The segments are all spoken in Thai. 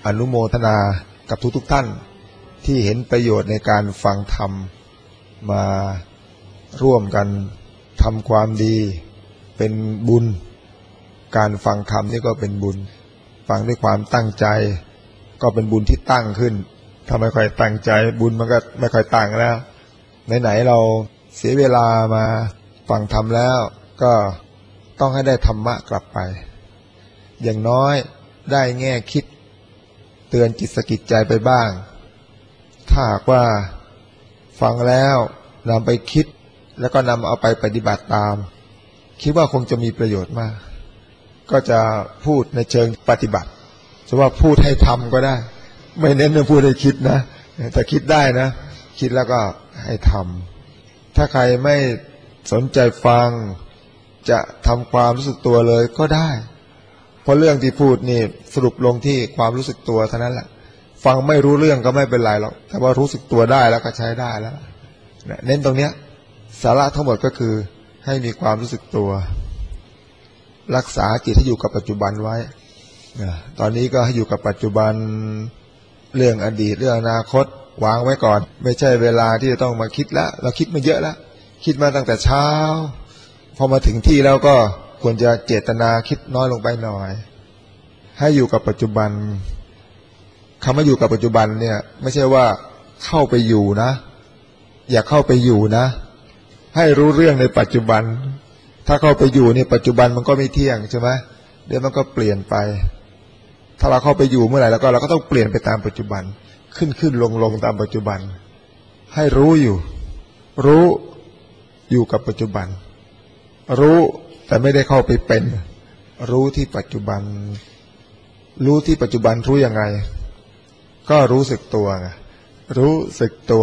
อนุโมทนากับทุกท่านที่เห็นประโยชน์ในการฟังธรรมมาร่วมกันทำความดีเป็นบุญการฟังธรรมนี่ก็เป็นบุญฟังด้วยความตั้งใจก็เป็นบุญที่ตั้งขึ้นถ้าไม่ค่อยตั้งใจบุญมันก็ไม่ค่อยตั้งแล้วไหนๆเราเสียเวลามาฟังธรรมแล้วก็ต้องให้ได้ธรรมะกลับไปอย่างน้อยได้แง่คิดเตือนจิตสะกิดใจไปบ้างถ้าหากว่าฟังแล้วนำไปคิดแล้วก็นำเอาไปปฏิบัติตามคิดว่าคงจะมีประโยชน์มากก็จะพูดในเชิงปฏิบัติจะว่าพูดให้ทำก็ได้ไม่เน้นว่าพูดให้คิดนะแต่คิดได้นะคิดแล้วก็ให้ทำถ้าใครไม่สนใจฟังจะทำความรู้สึกตัวเลยก็ได้เพราะเรื่องที่พูดนี่สรุปลงที่ความรู้สึกตัวเท่านั้นแหละฟังไม่รู้เรื่องก็ไม่เป็นไรหรอกแต่ว่ารู้สึกตัวได้แล้วก็ใช้ได้แล้วเน้นตรงเนี้ยสาระทั้งหมดก็คือให้มีความรู้สึกตัวรักษาจิตให้อยู่กับปัจจุบันไว้ตอนนี้ก็ให้อยู่กับปัจจุบันเรื่องอดีตเรื่องอนาคตวางไว้ก่อนไม่ใช่เวลาที่จะต้องมาคิดแล้วเราคิดมาเยอะแล้วคิดมาตั้งแต่เช้าพอมาถึงที่แล้วก็ควรจะเจตนาคิดน้อยลงไปหน่อยให้อยู่กับปัจจุบันคำว่าอยู่กับปัจจุบันเนี่ยไม่ใช่ว่าเข้าไปอยู่นะอย่าเข้าไปอยู่นะให้รู้เรื่องในปัจจุบันถ้าเข้าไปอยู่ในปัจจุบันมันก็ไม่เที่ยงใช่ไหมเดี๋ยวมันก็เปลี่ยนไปถ้าเราเข้าไปอยู่เมื่อไหร่แล้วก็เราก็ต้องเปลี่ยนไปตามปัจจุบันขึ้นลงตามปัจจุบันให้รู้อยู่กับปัจจุบันรู้แต่ไม่ได้เข้าไปเป็นรู้ที่ปัจจุบันรู้ที่ปัจจุบันรู้ยังไงก็รู้สึกตัวไงรู้สึกตัว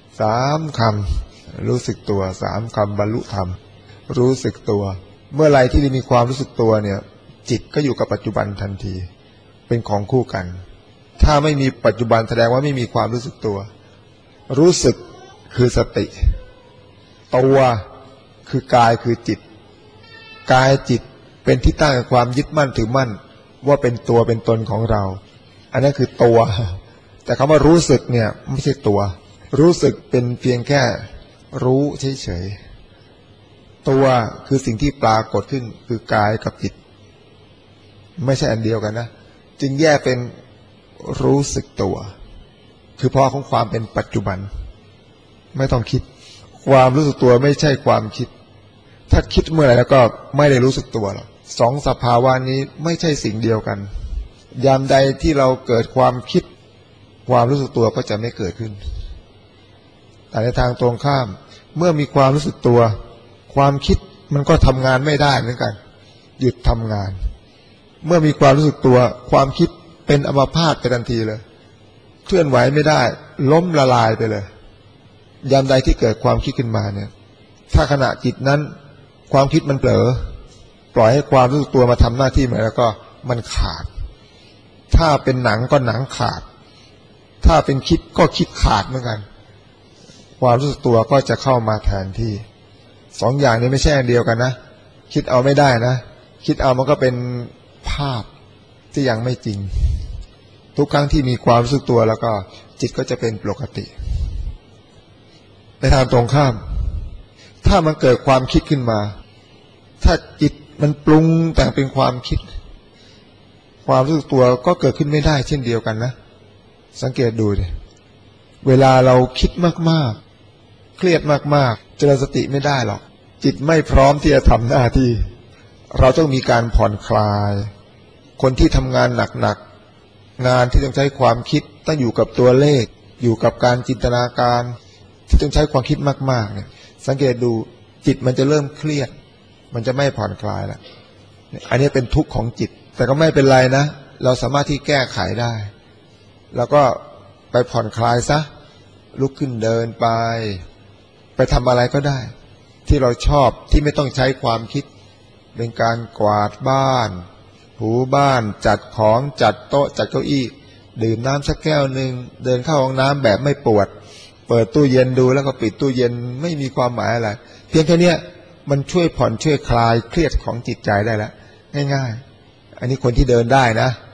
3 คำรู้สึกตัว3 คำบรรลุธรรมรู้สึกตัวเมื่อไรที่มีความรู้สึกตัวเนี่ยจิตก็อยู่กับปัจจุบันทันทีเป็นของคู่กันถ้าไม่มีปัจจุบันแสดงว่าไม่มีความรู้สึกตัวรู้สึกคือสติตัวคือกายคือจิตกายจิตเป็นที่ตั้งแห่งความยึดมั่นถือมั่นว่าเป็นตัวเป็นตนของเราอันนั้นคือตัวแต่คำว่ารู้สึกเนี่ยไม่ใช่ตัวรู้สึกเป็นเพียงแค่รู้เฉยๆตัวคือสิ่งที่ปรากฏขึ้นคือกายกับจิตไม่ใช่อันเดียวกันนะจึงแยกเป็นรู้สึกตัวคือพอของความเป็นปัจจุบันไม่ต้องคิดความรู้สึกตัวไม่ใช่ความคิดถ้าคิดเมื่อไหร่แล้วก็ไม่ได้รู้สึกตัวหรอก2 สภาวะนี้ไม่ใช่สิ่งเดียวกันยามใดที่เราเกิดความคิดความรู้สึกตัวก็จะไม่เกิดขึ้นแต่ในทางตรงข้ามเมื่อมีความรู้สึกตัวความคิดมันก็ทำงานไม่ได้เหมือนกันหยุดทำงานเมื่อมีความรู้สึกตัวความคิดเป็นอัมพาตไปทันทีเลยเคลื่อนไหวไม่ได้ล้มละลายไปเลยยามใดที่เกิดความคิดขึ้นมาเนี่ยถ้าขณะจิตนั้นความคิดมันเผลอปล่อยให้ความรู้สึกตัวมาทำหน้าที่เหมือนแล้วก็มันขาดถ้าเป็นหนังก็หนังขาดถ้าเป็นคิดก็คิดขาดเหมือนกันความรู้สึกตัวก็จะเข้ามาแทนที่2 อย่างนี้ไม่ใช่อันเดียวกันนะคิดเอาไม่ได้นะคิดเอามันก็เป็นภาพที่ยังไม่จริงทุกครั้งที่มีความรู้สึกตัวแล้วก็จิตก็จะเป็นปกติในทางตรงข้ามถ้ามันเกิดความคิดขึ้นมาถ้าจิตมันปรุงแต่งเป็นความคิดความรู้สึกตัวก็เกิดขึ้นไม่ได้เช่นเดียวกันนะสังเกตดูดิเวลาเราคิดมากๆเครียดมากๆเจริญสติไม่ได้หรอกจิตไม่พร้อมที่จะทำหน้าที่เราต้องมีการผ่อนคลายคนที่ทำงานหนักๆงานที่ต้องใช้ความคิดต้องอยู่กับตัวเลขอยู่กับการจินตนาการที่ต้องใช้ความคิดมากๆเนี่ยสังเกตดูจิตมันจะเริ่มเครียดมันจะไม่ผ่อนคลายแล้วอันนี้เป็นทุกข์ของจิตแต่ก็ไม่เป็นไรนะเราสามารถที่แก้ไขได้แล้วก็ไปผ่อนคลายซะลุกขึ้นเดินไปทำอะไรก็ได้ที่เราชอบที่ไม่ต้องใช้ความคิดเป็นการกวาดบ้านถูบ้านจัดของจัดโต๊ะจัดเก้าอี้ดื่มน้ำสักแก้วนึงเดินเข้าห้องน้ำแบบไม่ปวดเปิดตู้เย็นดูแล้วก็ปิดตู้เย็นไม่มีความหมายอะไรเพียงแค่นี้มันช่วยผ่อนช่วยคลายเครียดของจิตใจได้แล้วง่ายๆอันนี้คนที่เดินได้นะ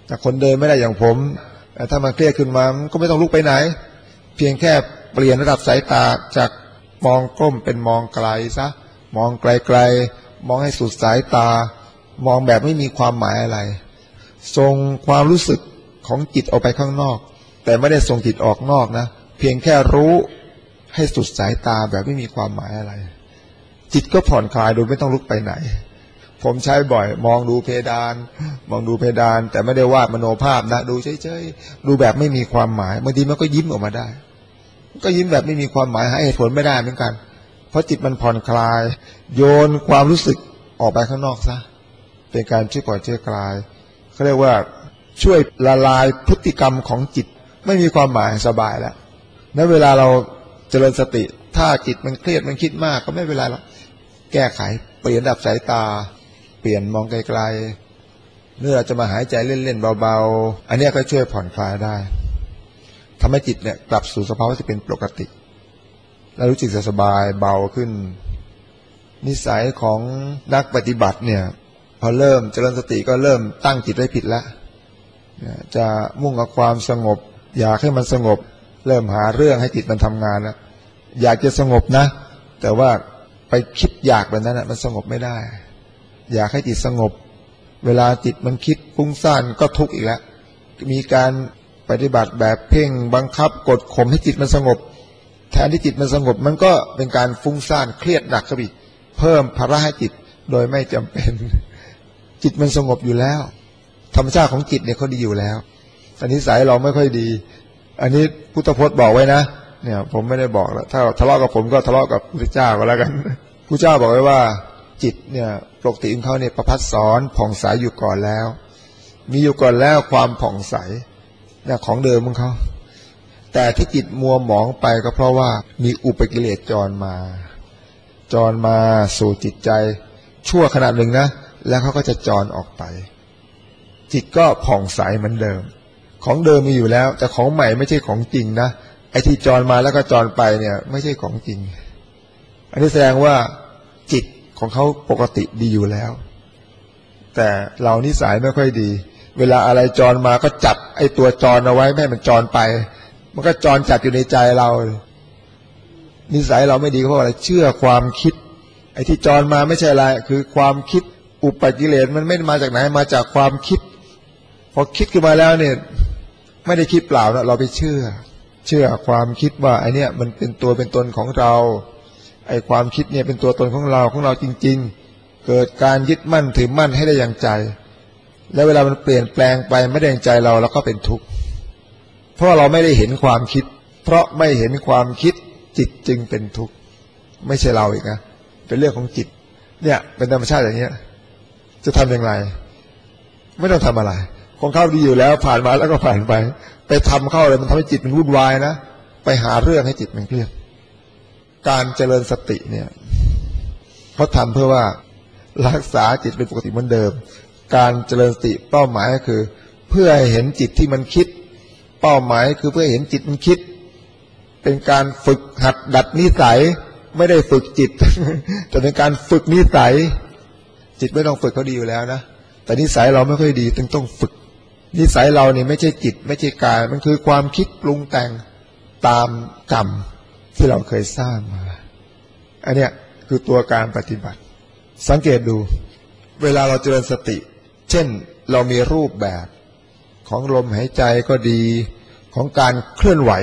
แต่คนเดินไม่ได้อย่างผมถ้ามันเครียดขึ้นมาก็ไม่ต้องลุกไปไหนเพียงแค่เปลี่ยนระดับสายตาจากมองก้มเป็นมองไกลซะมองไกลๆมองให้สุดสายตามองแบบไม่มีความหมายอะไรส่งความรู้สึกของจิตออกไปข้างนอกแต่ไม่ได้ส่งจิตออกนอกนะเพียงแค่รู้ให้สุดสายตาแบบไม่มีความหมายอะไรจิตก็ผ่อนคลายโดยไม่ต้องลุกไปไหนผมใช้บ่อยมองดูเพดานแต่ไม่ได้วาดมโนภาพนะดูเฉยๆดูแบบไม่มีความหมายบางทีมันก็ยิ้มออกมาได้ก็ยิ้มแบบไม่มีความหมายหาเหตุผลไม่ได้เหมือนกันเพราะจิตมันผ่อนคลายโยนความรู้สึกออกไปข้างนอกซะเป็นการช่วยปล่อยช่วยคลายเขาเรียกว่าช่วยละลายพฤติกรรมของจิตไม่มีความหมายสบายแล้วณเวลาเราเจริญสติถ้าจิตมันเครียดมันคิดมากก็ไม่เป็นไรหรอกแก้ไขเปลี่ยนระดับสายตาเปลี่ยนมองไกลๆเมื่อเราจะมาหายใจเล่นๆเบาๆอันนี้ก็ช่วยผ่อนคลายได้ทำให้จิตเนี่ยกลับสู่สภาวะที่เป็นปกติและรู้สึกสบายเบาขึ้นนิสัยของนักปฏิบัติเนี่ยพอเริ่มเจริญสติก็เริ่มตั้งจิตไว้ผิดแล้วจะมุ่งกับความสงบอยากให้มันสงบเริ่มหาเรื่องให้จิตมันทำงานแล้วอยากจะสงบนะแต่ว่าไปคิดอยากแบบนั้นมันสงบไม่ได้อยากให้จิตสงบเวลาจิตมันคิดฟุ้งซ่านก็ทุกข์อีกแล้วมีการปฏิบัติแบบเพ่งบังคับกดข่มให้จิตมันสงบแทนที่จิตมันสงบมันก็เป็นการฟุ้งซ่านเครียดหนักขึ้นอีกเพิ่มภาระให้จิตโดยไม่จำเป็นจิตมันสงบอยู่แล้วธรรมชาติของจิตเนี่ยเขาดีอยู่แล้วแต่นิสัยเราไม่ค่อยดีอันนี้พุทธพจน์บอกไว้นะเนี่ยผมไม่ได้บอกแล้วถ้าทะเลาะกับผมก็ทะเลาะกับพระเจ้าก็แล้วกันพระเจ้าบอกไว้ว่าจิตเนี่ยปกติของเขาเนี่ยประภัสสรผ่องใสอยู่ก่อนแล้วมีอยู่ก่อนแล้วความผ่องใสเนี่ยของเดิมของเขาแต่ที่จิตมัวหมองไปก็เพราะว่ามีอุปกิเลสจรมาสู่จิตใจชั่วขณะหนึ่งนะแล้วเขาก็จะจรออกไปจิตก็ผ่องใสเหมือนเดิมของเดิมมีอยู่แล้วแต่ของใหม่ไม่ใช่ของจริงนะไอ้ที่จรมาแล้วก็จรไปเนี่ยไม่ใช่ของจริงอันนี้แสดงว่าจิตของเขาปกติดีอยู่แล้วแต่เรานิสัยไม่ค่อยดีเวลาอะไรจรมาก็จับไอ้ตัวจรเอาไว้ไม่ให้มันจรไปมันก็จรจัดอยู่ในใจเรานิสัยเราไม่ดีเพราะอะไรเชื่อความคิดไอ้ที่จรมาไม่ใช่อะไรคือความคิดอุปกิเลสมันไม่มาจากไหนมาจากความคิดพอคิดขึ้นมาแล้วเนี่ยไม่ได้คิดเปล่านะเราไปเชื่อความคิดว่าไอ้เนี่ยมันเป็นตัวเป็นตนของเราไอ้ความคิดเนี่ยเป็นตัวตนของเราจริงๆเกิดการยึดมั่นถือมั่นให้ได้อย่างใจแล้วเวลามันเปลี่ยนแปลงไปไม่ได้อย่างใจเราก็เป็นทุกข์เพราะเราไม่ได้เห็นความคิดเพราะไม่เห็นความคิดจิตจึงเป็นทุกข์ไม่ใช่เราอีกนะเป็นเรื่องของจิตเนี่ยเป็นธรรมชาติอย่างเงี้ยจะทำอย่างไรไม่ต้องทำอะไรของเข้าดีอยู่แล้วผ่านมาแล้วก็ผ่านไปทำเข้าเลยมันทำให้จิตมันวุ่นวายนะไปหาเรื่องให้จิตมันเครียดการเจริญสติเนี่ยเขาทำเพื่อว่ารักษาจิตเป็นปกติเหมือนเดิมการเจริญสติเป้าหมายก็คือเพื่อให้เห็นจิตที่มันคิดเป้าหมายคือเพื่อเห็นจิตมันคิดเป็นการฝึกหัดดัดนิสัยไม่ได้ฝึกจิต แต่เป็นการฝึกนิสัยจิตไม่ต้องฝึกเขาดีอยู่แล้วนะแต่นิสัยเราไม่ค่อยดีต้องฝึกนิสัยเราเนี่ยไม่ใช่จิตไม่ใช่กายมันคือความคิดปรุงแต่งตามกรรมที่เราเคยสร้างมาอันเนี้ยคือตัวการปฏิบัติสังเกตดูเวลาเราเจริญสติเช่นเรามีรูปแบบของลมหายใจก็ดีของการเคลื่อนไหว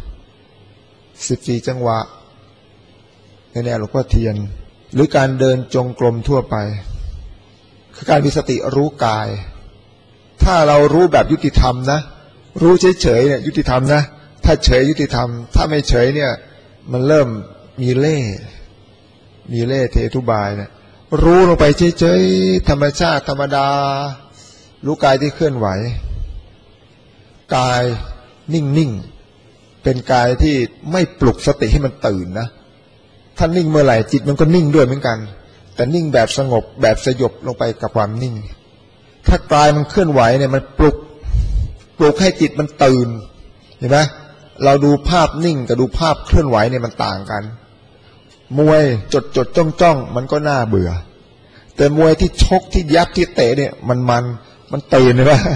14จังหวะในแนวหลวงพ่อเทียนหรือการเดินจงกรมทั่วไปคือการมีสติรู้กายถ้าเรารู้แบบยุติธรรมนะรู้เฉยๆเนี่ยยุติธรรมนะถ้าเฉยยุติธรรมถ้าไม่เฉยเนี่ยมันเริ่มมีเล่ห์เททุบายเนี่ยรู้ลงไปเฉยๆธรรมชาติธรรมดารู้กายที่เคลื่อนไหวกายนิ่งๆเป็นกายที่ไม่ปลุกสติให้มันตื่นนะถ้านิ่งเมื่อไหร่จิตมันก็นิ่งด้วยเหมือนกันแต่นิ่งแบบสงบแบบสยบลงไปกับความนิ่งถ้ากายมันเคลื่อนไหวเนี่ยมันปลุกให้จิตมันตื่นเห็นไหมเราดูภาพนิ่งกับดูภาพเคลื่อนไหวเนี่ยมันต่างกันมวยจดจ้องมันก็น่าเบื่อแต่มวยที่ชกที่ยับที่เตะเนี่ยมันตื่นเลยว่า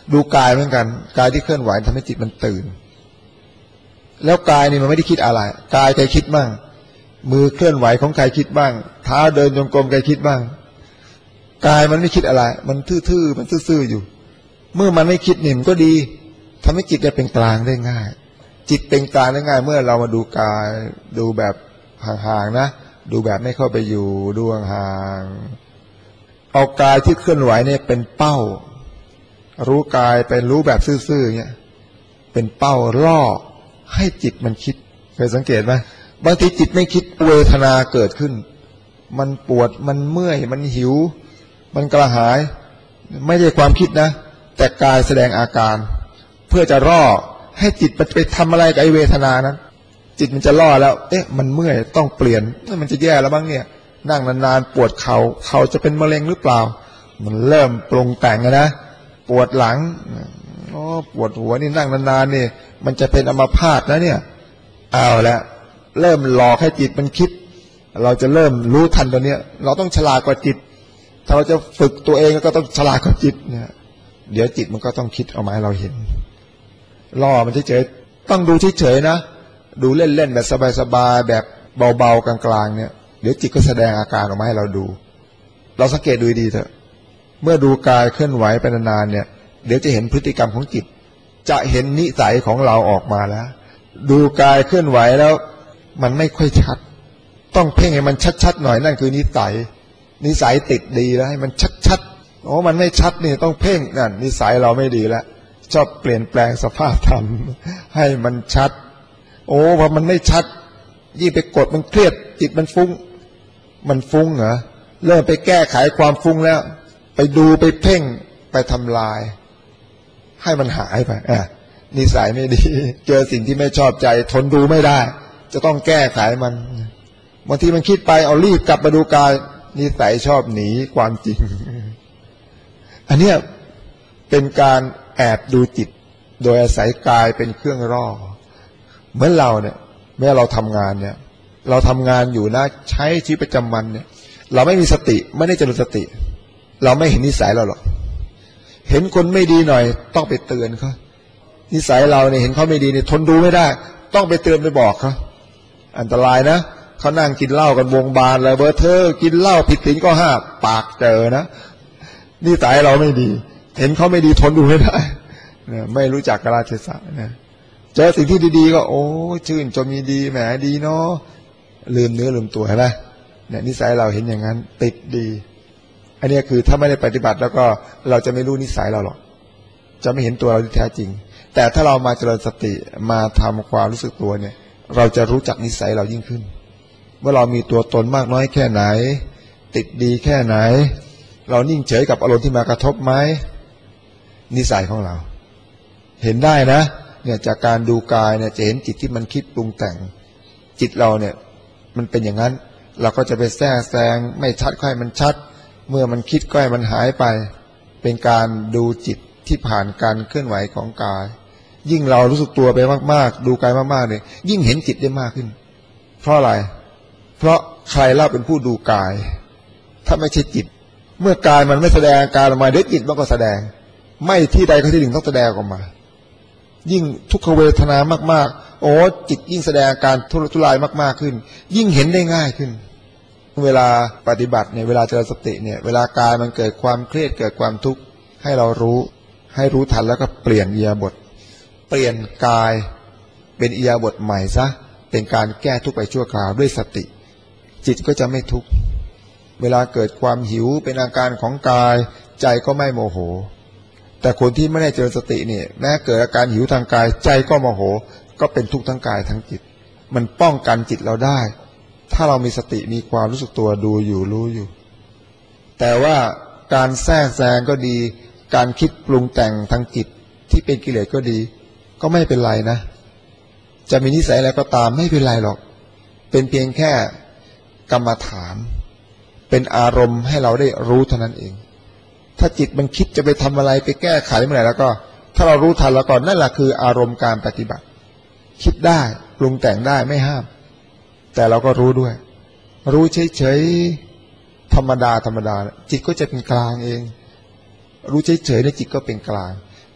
ดูกายเหมือนกันกายที่เคลื่อนไหวทำให้จิตมันตื่นแล้วกายนี่มันไม่ได้คิดอะไรกายใครคิดบ้างมือเคลื่อนไหวของใครคิดบ้างเท้าเดินจงกรมใครคิดบ้างกายมันไม่คิดอะไรมันทื่อๆมันซื่อๆอยู่เมื่อมันไม่คิดนี่มันก็ดีทำให้จิตเป็นกลางได้ง่ายจิตเป็นกลางได้ง่ายเมื่อเรามาดูกายดูแบบห่างๆนะดูแบบไม่เข้าไปอยู่ดูห่างๆเอากายที่เคลื่อนไหวเนี่ยเป็นเป้ารู้กายเป็นรู้แบบซื่อๆเนี่ยเป็นเป้าล่อให้จิตมันคิดเคยสังเกตไหมบางทีจิตไม่คิดเวทนาเกิดขึ้นมันปวดมันเมื่อยมันหิวมันกระหายไม่ใช่ความคิดนะแต่กายแสดงอาการเพื่อจะล่อให้จิตมันไปทำอะไรกับไอเวทนานั้นจิตมันจะล่อแล้วมันเมื่อยต้องเปลี่ยนมันจะแย่แล้วบ้างเนี่ยนั่งนานๆปวดเข่าจะเป็นมะเร็งหรือเปล่ามันเริ่มปรุงแต่งนะปวดหลังปวดหัวนี่นั่งนานๆนี่มันจะเป็นอัมพาตนะเนี่ยเอาละเริ่มหลอกให้จิตมันคิดเราจะเริ่มรู้ทันตัวเนี้ยเราต้องฉลาดกว่าจิตถ้าเราจะฝึกตัวเองก็ต้องฉลาดกว่าจิตเนี่ยเดี๋ยวจิตมันก็ต้องคิดออกมาให้เราเห็นล่อมันเฉยๆต้องดูเฉยๆนะดูเล่นๆแบบสบายๆแบบเบาๆกลางๆเนี่ยเดี๋ยวจิตก็แสดงอาการออกมาให้เราดูเราสังเกตดูดีเถอะเมื่อดูกายเคลื่อนไหวไปนานๆเนี่ยเดี๋ยวจะเห็นพฤติกรรมของจิตจะเห็นนิสัยของเราออกมาแล้วดูกายเคลื่อนไหวแล้วมันไม่ค่อยชัดต้องเพ่งให้มันชัดๆหน่อยนั่นคือนิสัยติดดีแล้วให้มันชัดๆมันไม่ชัดนี่ต้องเพ่งนั่นนิสัยเราไม่ดีแล้วชอบเปลี่ยนแปลงสภาพธรรมให้มันชัดพอมันไม่ชัดยิ่งไปกดมันเครียดจิตมันฟุ้งเหรอเริ่มไปแก้ไขความฟุ้งแล้วไปดูไปเพ่งไปทำลายให้มันหายไปนิสัยไม่ดีเจอสิ่งที่ไม่ชอบใจทนดูไม่ได้จะต้องแก้ไขมันบางทีมันคิดไปเอารีบกลับมาดูกายนิสัยชอบหนีความจริงอันเนี้ยเป็นการแอบดูจิตโดยอาศัยกายเป็นเครื่องร่อเหมือนเราเนี่ยเมื่อเราทำงานเนี่ยเราทำงานอยู่นะใช้ชีวิตประจำวันเนี่ยเราไม่มีสติไม่ได้เจริญสติเราไม่เห็นนิสัยเราหรอกเห็นคนไม่ดีหน่อยต้องไปเตือนเขานิสัยเราเนี่ยเห็นเขาไม่ดีเนี่ยทนดูไม่ได้ต้องไปเตือนไปบอกเขาอันตรายนะเขานั่งกินเหล้ากันวงบานเลยเธอกินเหล้าผิดศีลข้อ 5ปากเจอนะนิสัยเราไม่ดีเห็นเขาไม่ดีทนดูไม่ได้เนี่ยไม่รู้จักกาลเทศะเนี่ยเจอสิ่งที่ดีๆก็ชื่นชมดีแหมดีเนาะลืมเนื้อลืมตัวเห็นไหมเนี่ยนิสัยเราเห็นอย่างนั้นติดดีอันนี้คือถ้าไม่ได้ปฏิบัติแล้วก็เราจะไม่รู้นิสัยเราหรอกจะไม่เห็นตัวเราที่แท้จริงแต่ถ้าเรามาเจริญสติมาทำความรู้สึกตัวเนี่ยเราจะรู้จักนิสัยเรายิ่งขึ้นว่าเรามีตัวตนมากน้อยแค่ไหนติดดีแค่ไหนเรานิ่งเฉยกับอารมณ์ที่มากระทบไหมนิสัยของเราเห็นได้นะเนี่ยจากการดูกายเนี่ยจะเห็นจิตที่มันคิดปรุงแต่งจิตเราเนี่ยมันเป็นอย่างนั้นเราก็จะไปแทรกแซงไม่ชัดค่อยมันชัดเมื่อมันคิดก็ให้มันหายไปเป็นการดูจิตที่ผ่านการเคลื่อนไหวของกายยิ่งเรารู้สึกตัวไปมากๆดูกายมากๆเนี่ยยิ่งเห็นจิตได้มากขึ้นเพราะอะไรเพราะใครเล่าเป็นผู้ดูกายถ้าไม่ใช่จิตเมื่อกายมันไม่แสดงอาการออกมาเดี๋ยวจิตมันก็แสดงไม่ที่ใดก็ที่หนึ่งต้องแสดงออกมายิ่งทุกขเวทนามากๆจิตยิ่งแสดงอาการทุรายมากๆขึ้นยิ่งเห็นได้ง่ายขึ้นเวลาปฏิบัติเนี่ยเวลาเจริญสติเนี่ยเวลากายมันเกิดความเครียดเกิดความทุกข์ให้เรารู้ทันแล้วก็เปลี่ยนอิริยาบถเปลี่ยนกายเป็นอิริยาบถใหม่ซะเป็นการแก้ทุกข์ไปชั่วคราวด้วยสติจิตก็จะไม่ทุกข์เวลาเกิดความหิวเป็นอาการของกายใจก็ไม่โมโหแต่คนที่ไม่ได้เจริญสติเนี่ยแม้เกิดอาการหิวทางกายใจก็โมโหก็เป็นทุกข์ทั้งกายทั้งจิตมันป้องกันจิตเราได้ถ้าเรามีสติมีความรู้สึกตัวดูอยู่รู้อยู่แต่ว่าการแทรกแซงก็ดีการคิดปรุงแต่งทางจิตที่เป็นกิเลสก็ดีก็ไม่เป็นไรนะจะมีนิสัยอะไรก็ตามไม่เป็นไรหรอกเป็นเพียงแค่กรรมฐานเป็นอารมณ์ให้เราได้รู้เท่านั้นเองถ้าจิตมันคิดจะไปทำอะไรไปแก้ไขเมื่อไหร่แล้วก็ถ้าเรารู้ทันแล้วก่อนนั่นแหละคืออารมณ์การปฏิบัติคิดได้ปรุงแต่งได้ไม่ห้ามแต่เราก็รู้ด้วยรู้เฉยๆธรรมดาจิตก็จะเป็นกลางเองรู้เฉยๆแล้วจิตก็เป็นกลาง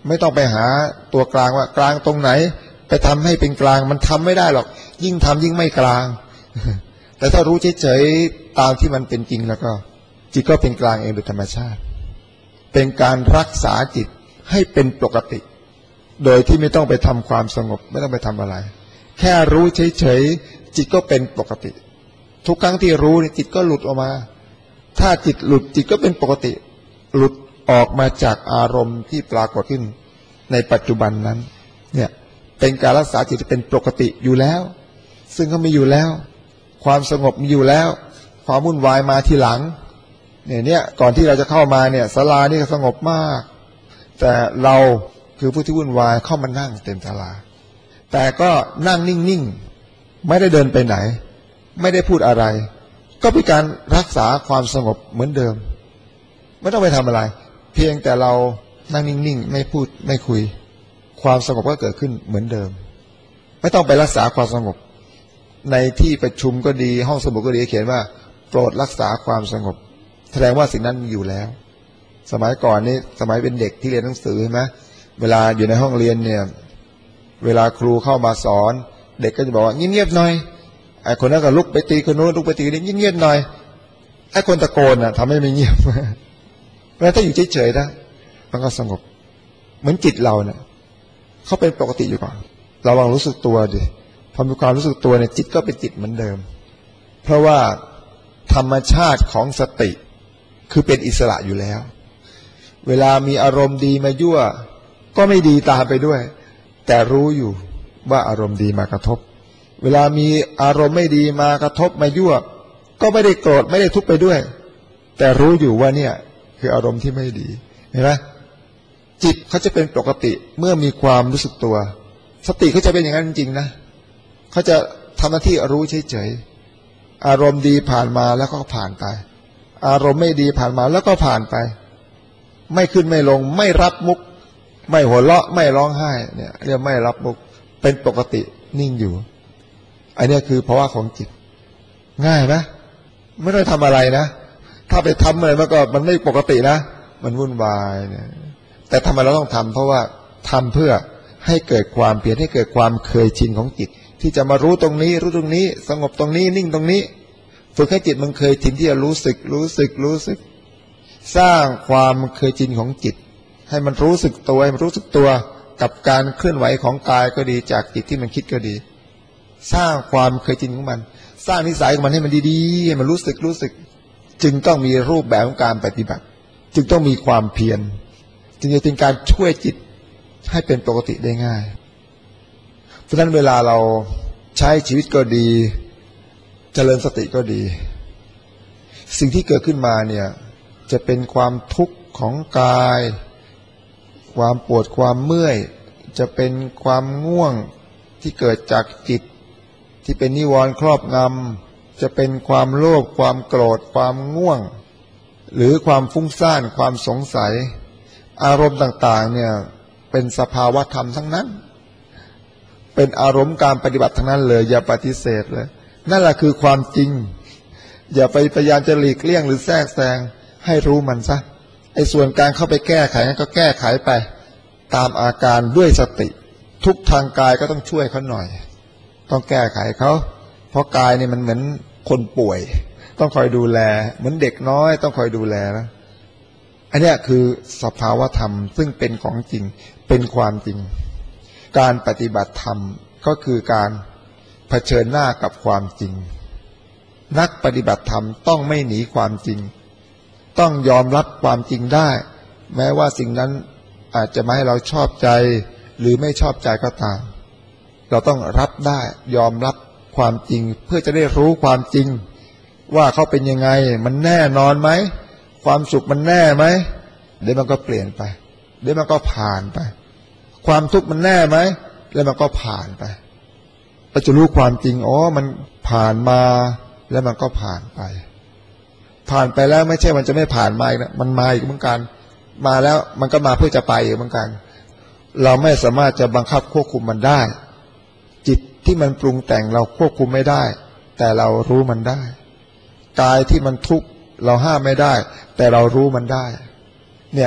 ไม่ต้องไปหาตัวกลางว่ากลางตรงไหนไปทำให้เป็นกลางมันทำไม่ได้หรอกยิ่งทำยิ่งไม่กลาง แต่ถ้ารู้เฉยๆตามที่มันเป็นจริงแล้วก็จิตก็เป็นกลางเองโดยธรรมชาติเป็นการรักษาจิตให้เป็นปกติโดยที่ไม่ต้องไปทำความสงบไม่ต้องไปทำอะไรแค่รู้เฉยๆจิตก็เป็นปกติทุกครั้งที่รู้จิตก็หลุดออกมาถ้าจิตหลุดจิตก็เป็นปกติหลุดออกมาจากอารมณ์ที่ปรากฏขึ้นในปัจจุบันนั้นเนี่ยเป็นการรักษาจิตที่เป็นปกติอยู่แล้วซึ่งก็มีอยู่แล้วความสงบมีอยู่แล้วความวุ่นวายมาทีหลังเนี่ยก่อนที่เราจะเข้ามาเนี่ยศาลานี่ก็สงบมากแต่เราคือผู้ที่วุ่นวายเข้ามานั่งเต็มศาลาแต่ก็นั่งนิ่งๆไม่ได้เดินไปไหนไม่ได้พูดอะไรก็เป็นการรักษาความสงบเหมือนเดิมไม่ต้องไปทำอะไรเพียงแต่เรานั่งนิ่งๆไม่พูดไม่คุยความสงบก็เกิดขึ้นเหมือนเดิมไม่ต้องไปรักษาความสงบในที่ประชุมก็ดีห้องสมุดก็ดีเขียนว่าโปรดรักษาความสงบแสดงว่าสิ่งนั้นมีอยู่แล้วสมัยก่อนนี่สมัยเป็นเด็กที่เรียนหนังสือใช่ไหมเวลาอยู่ในห้องเรียนเนี่ยเวลาครูเข้ามาสอนเด็กก็จะบอกว่าเงียบๆหน่อยไอ้คนนั้นก็ลุกไปตีคนโน้นลุกไปตีนี่เงียบๆหน่อยไอ้คนตะโกนน่ะทำให้ไม่เงียบเพราะถ้าอยู่เฉยๆนะมันก็สงบเหมือนจิตเราเนี่ยเขาเป็นปกติอยู่ก่อนเราลองรู้สึกตัวดิพอมีความรู้สึกตัวเนี่ยจิตก็เป็นจิตเหมือนเดิมเพราะว่าธรรมชาติของสติคือเป็นอิสระอยู่แล้วเวลามีอารมณ์ดีมายั่วก็ไม่ดีตามไปด้วยแต่รู้อยู่ว่าอารมณ์ดีมากระทบเวลามีอารมณ์ไม่ดีมากระทบมายั่วก็ไม่ได้โกรธไม่ได้ทุกข์ไปด้วยแต่รู้อยู่ว่าเนี่ยคืออารมณ์ที่ไม่ดีเห็นไหมจิตเขาจะเป็นปกติเมื่อมีความรู้สึกตัวสติเขาจะเป็นอย่างนั้นจริงๆนะเขาจะทำหน้าที่รู้เฉยๆอารมณ์ดีผ่านมาแล้วก็ผ่านไปอารมณ์ไม่ดีผ่านมาแล้วก็ผ่านไปไม่ขึ้นไม่ลงไม่รับมุกไม่หัวเราะไม่ร้องไห้เนี่ยเรียกไม่รับมุกเป็นปกตินิ่งอยู่อันนี้คือภาวะของจิตง่ายไหมไม่ได้ทำอะไรนะถ้าไปทำอะไรมันไม่ปกตินะมันวุ่นวายเนี่ยแต่ทำไมเราต้องทำเพราะว่าทำเพื่อให้เกิดความเปลี่ยนให้เกิดความเคยชินของจิตที่จะมารู้ตรงนี้รู้ตรงนี้สงบตรงนี้นิ่งตรงนี้ฝึกให้จิตมันเคยชินที่จะรู้สึกสร้างความเคยชินของจิตให้มันรู้สึกตัวให้มันรู้สึกตัวกับการเคลื่อนไหวของกายก็ดีจากจิตที่มันคิดก็ดีสร้างความเคยชินของมันสร้างนิสัยของมันให้มันดีๆให้มันรู้สึกจึงต้องมีรูปแบบของการปฏิบัติจึงต้องมีความเพียรจึงจะเป็นการช่วยจิตให้เป็นปกติได้ง่ายเพราะฉะนั้นเวลาเราใช้ชีวิตก็ดีเจริญสติก็ดีสิ่งที่เกิดขึ้นมาเนี่ยจะเป็นความทุกข์ของกายความปวดความเมื่อยจะเป็นความง่วงที่เกิดจากจิตที่เป็นนิวรณ์ครอบงำจะเป็นความโลภความโกรธความง่วงหรือความฟุ้งซ่านความสงสัยอารมณ์ต่างๆเนี่ยเป็นสภาวะธรรมทั้งนั้นเป็นอารมณ์การปฏิบัติทั้งนั้นเลยอย่าปฏิเสธเลยนั่นแหละคือความจริงอย่าไปพยายามจะหลีกเลี่ยงหรือแทรกแซงให้รู้มันซะไอ้ส่วนการเข้าไปแก้ไขก็แก้ไขไปตามอาการด้วยสติทุกทางกายก็ต้องช่วยเขาหน่อยต้องแก้ไขเขาเพราะกายนี่มันเหมือนคนป่วยต้องคอยดูแลเหมือนเด็กน้อยต้องคอยดูแลนะอันนี้คือสภาวธรรมซึ่งเป็นของจริงเป็นความจริงการปฏิบัติธรรมก็คือการเผชิญหน้ากับความจริงนักปฏิบัติธรรมต้องไม่หนีความจริงต้องยอมรับความจริงได้แม้ว่าสิ่งนั้นอาจจะไม่ให้เราชอบใจหรือไม่ชอบใจก็ตามเราต้องรับได้ยอมรับความจริงเพื่อจะได้รู้ความจริงว่าเขาเป็นยังไงมันแน่นอนไหมความสุขมันแน่ไหมเดี๋ยวมันก็เปลี่ยนไปเดี๋ยวมันก็ผ่านไปความทุกข์มันแน่ไหมแล้วมันก็ผ่านไปเราจะรู้ความจริงมันผ่านมาแล้วมันก็ผ่านไปแล้วไม่ใช่มันจะไม่ผ่านมาอีกนะมันมาอีกเหมือนกันมาแล้วมันก็มาเพื่อจะไปอีกเหมือนกันเราไม่สามารถจะบังคับควบคุมมันได้จิตที่มันปรุงแต่งเราควบคุมไม่ได้แต่เรารู้มันได้กายที่มันทุกข์เราห้ามไม่ได้แต่เรารู้มันได้เนี่ย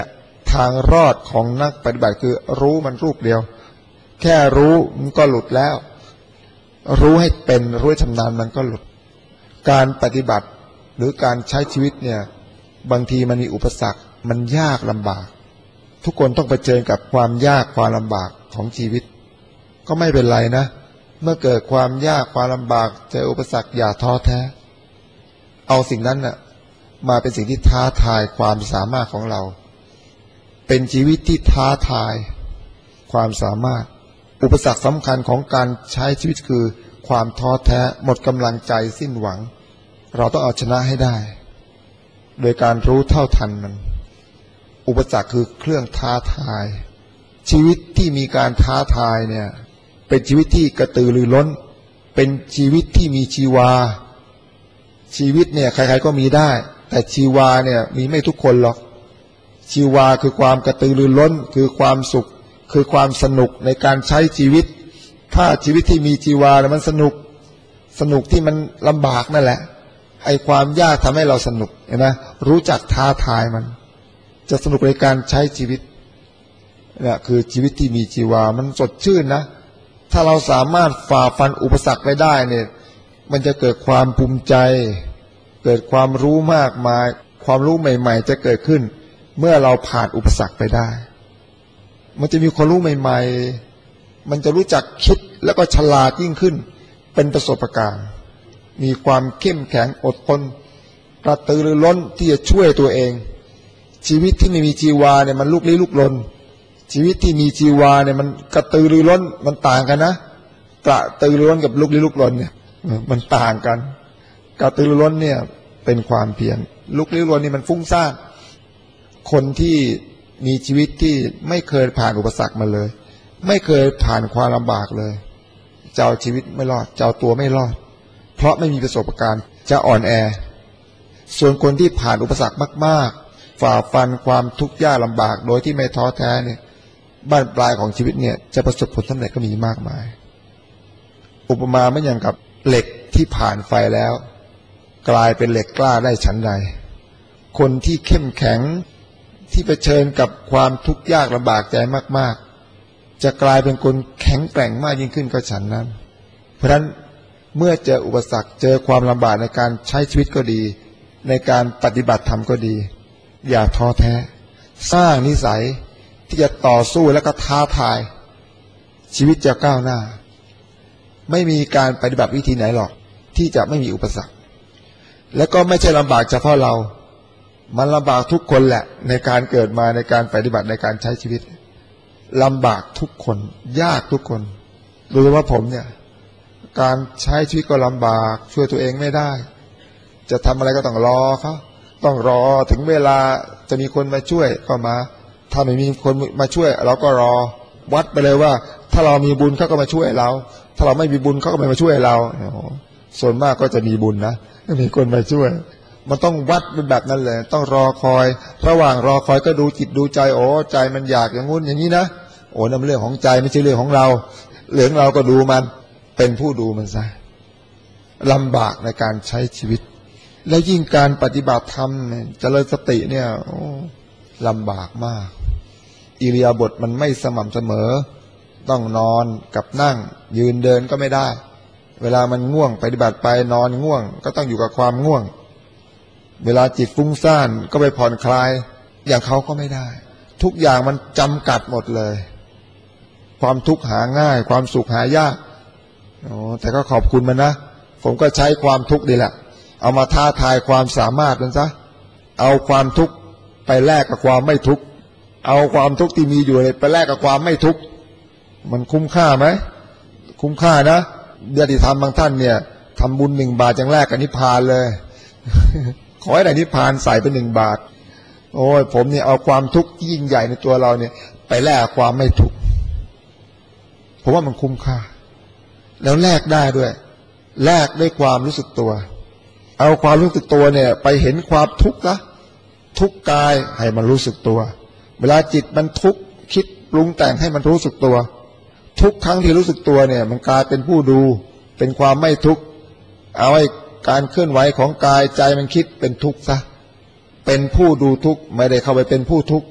ทางรอดของนักปฏิบัติคือรู้มันรูปเดียวแค่รู้มันก็หลุดแล้วรู้ให้เป็นรู้ให้ชำนาญมันก็หลุดการปฏิบัติหรือการใช้ชีวิตเนี่ยบางทีมันมีอุปสรรคมันยากลำบากทุกคนต้องเผชิญกับความยากความลำบากของชีวิตก็ไม่เป็นไรนะเมื่อเกิดความยากความลำบากเจออุปสรรคอย่าท้อแท้เอาสิ่งนั้นน่ะมาเป็นสิ่งที่ท้าทายความสามารถของเราเป็นชีวิตที่ท้าทายความสามารถอุปสรรคสำคัญของการใช้ชีวิตคือความท้อแท้หมดกำลังใจสิ้นหวังเราต้องเอาชนะให้ได้โดยการรู้เท่าทันมันอุปสรรคคือเครื่องท้าทายชีวิตที่มีการท้าทายเนี่ยเป็นชีวิตที่กระตือรือร้นเป็นชีวิตที่มีชีวาชีวิตเนี่ยใครๆก็มีได้แต่ชีวาเนี่ยมีไม่ทุกคนหรอกชีวาคือความกระตือรือร้นคือความสุขคือความสนุกในการใช้ชีวิตถ้าชีวิตที่มีชีวาแล้วมันสนุกที่มันลำบากนั่นแหละไอ้ความยากทำให้เราสนุกเห็นไหมรู้จักท้าทายมันจะสนุกในการใช้ชีวิตเนี่ยคือชีวิตที่มีชีวามันสดชื่นนะถ้าเราสามารถฝ่าฟันอุปสรรคไปได้เนี่ยมันจะเกิดความภูมิใจเกิดความรู้มากมายความรู้ใหม่ๆจะเกิดขึ้นเมื่อเราผ่านอุปสรรคไปได้มันจะมีความรู้ใหม่ๆมันจะรู้จักคิดแล้วก็ฉลาดยิ่งขึ้นเป็นประสบการณ์มีความเข้มแข็งอดทนกระตือรือร้นที่จะช่วยตัวเองชีวิตที่ไม่มีชีวาเนี่ยมันลุกลี้ลุกลนชีวิตที่มีชีวาเนี่ยมันกระตือรือร้นมันต่างกันนะกระตือรือร้นกับลุกลี้ลุกลนเนี่ยมันต่างกันกระตือรือร้นเนี่ยเป็นความเพียรลุกลี้ลุกลนนี่มันฟุ้งซ่านคนที่มีชีวิตที่ไม่เคยผ่านอุปสรรคมาเลยไม่เคยผ่านความลำบากเลยจะเอาชีวิตไม่รอดจะเอาตัวไม่รอดเพราะไม่มีประสบการณ์จะอ่อนแอส่วนคนที่ผ่านอุปสรรคมากๆฝ่าฟันความทุกข์ยากลำบากโดยที่ไม่ท้อแท้เนี่ยบ้านปลายของชีวิตเนี่ยจะประสบผลสำเร็จก็มีมากมายอุปมาไม่อย่างกับเหล็กที่ผ่านไฟแล้วกลายเป็นเหล็กกล้าได้ฉันใดคนที่เข้มแข็งที่เผชิญกับความทุกข์ยากลำบากใจมากๆจะกลายเป็นคนแข็งแกร่งมากยิ่งขึ้นก็ฉันนั้นเพราะฉะนั้นเมื่อเจออุปสรรคเจอความลำบากในการใช้ชีวิตก็ดีในการปฏิบัติธรรมก็ดีอย่าท้อแท้สร้างนิสัยที่จะต่อสู้และก็ท้าทายชีวิตจะก้าวหน้าไม่มีการปฏิบัติวิธีไหนหรอกที่จะไม่มีอุปสรรคและก็ไม่ใช่ลำบากเฉพาะเรามันลำบากทุกคนแหละในการเกิดมาในการปฏิบัติในการใช้ชีวิตลำบากทุกคนยากทุกคนโดยเฉพาะผมเนี่ยการใช้ชีวิตก็ลำบากช่วยตัวเองไม่ได้จะทำอะไรก็ต้องรอเขาต้องรอถึงเวลาจะมีคนมาช่วยก็มาถ้าไม่มีคนมาช่วยเราก็รอวัดไปเลยว่าถ้าเรามีบุญเขาก็มาช่วยเราถ้าเราไม่มีบุญเขาก็ไม่มาช่วยเราส่วนมากก็จะมีบุญนะมีคนมาช่วยมันต้องวัดเป็นแบบนั้นเลยต้องรอคอยระหว่างรอคอยก็ดูจิตดูใจโอ้ใจมันอยากอย่างงู้นอย่างนี้นะโอ้นั่นเรื่องของใจไม่ใช่เรื่องของเราเรื่องเราก็ดูมันเป็นผู้ดูมันซะลำบากในการใช้ชีวิตและยิ่งการปฏิบัติธรรมเจริญสติเนี่ยลำบากมากอิริยาบถมันไม่สม่ำเสมอต้องนอนกับนั่งยืนเดินก็ไม่ได้เวลามันง่วงปฏิบัติไปนอนง่วงก็ต้องอยู่กับความง่วงเวลาจิตฟุ้งซ่านก็ไปผ่อนคลายอย่างเขาก็ไม่ได้ทุกอย่างมันจำกัดหมดเลยความทุกข์หาง่ายความสุขหายากแต่ก็ขอบคุณมันนะผมก็ใช้ความทุกข์นี่แหละเอามาท้าทายความสามารถมันซะเอาความทุกข์ไปแลกกับความไม่ทุกข์เอาความทุกข์ที่มีอยู่ไปแลกกับความไม่ทุกข์มันคุ้มค่าไหมคุ้มค่านะญาติธรรมบางท่านเนี่ยทำบุญ1 บาทยังแลกกับนิพพานเลย ขอให้ได้นิพพานใส่เป็น1 บาทโอ้ยผมเนี่ยเอาความทุกข์ยิ่งใหญ่ในตัวเราเนี่ยไปแลกความไม่ทุกข์ผมว่ามันคุ้มค่าแล้วแลกได้ด้วยแลกด้วยความรู้สึกตัวเอาความรู้สึกตัวเนี่ยไปเห็นความทุกข์นะทุกข์กายให้มันรู้สึกตัวเวลาจิตมันทุกข์คิดปรุงแต่งให้มันรู้สึกตัวทุกครั้งที่รู้สึกตัวเนี่ยมันกลายเป็นผู้ดูเป็นความไม่ทุกข์เอาไอ้การเคลื่อนไหวของกายใจมันคิดเป็นทุกข์ซะเป็นผู้ดูทุกข์ไม่ได้เข้าไปเป็นผู้ทุกข์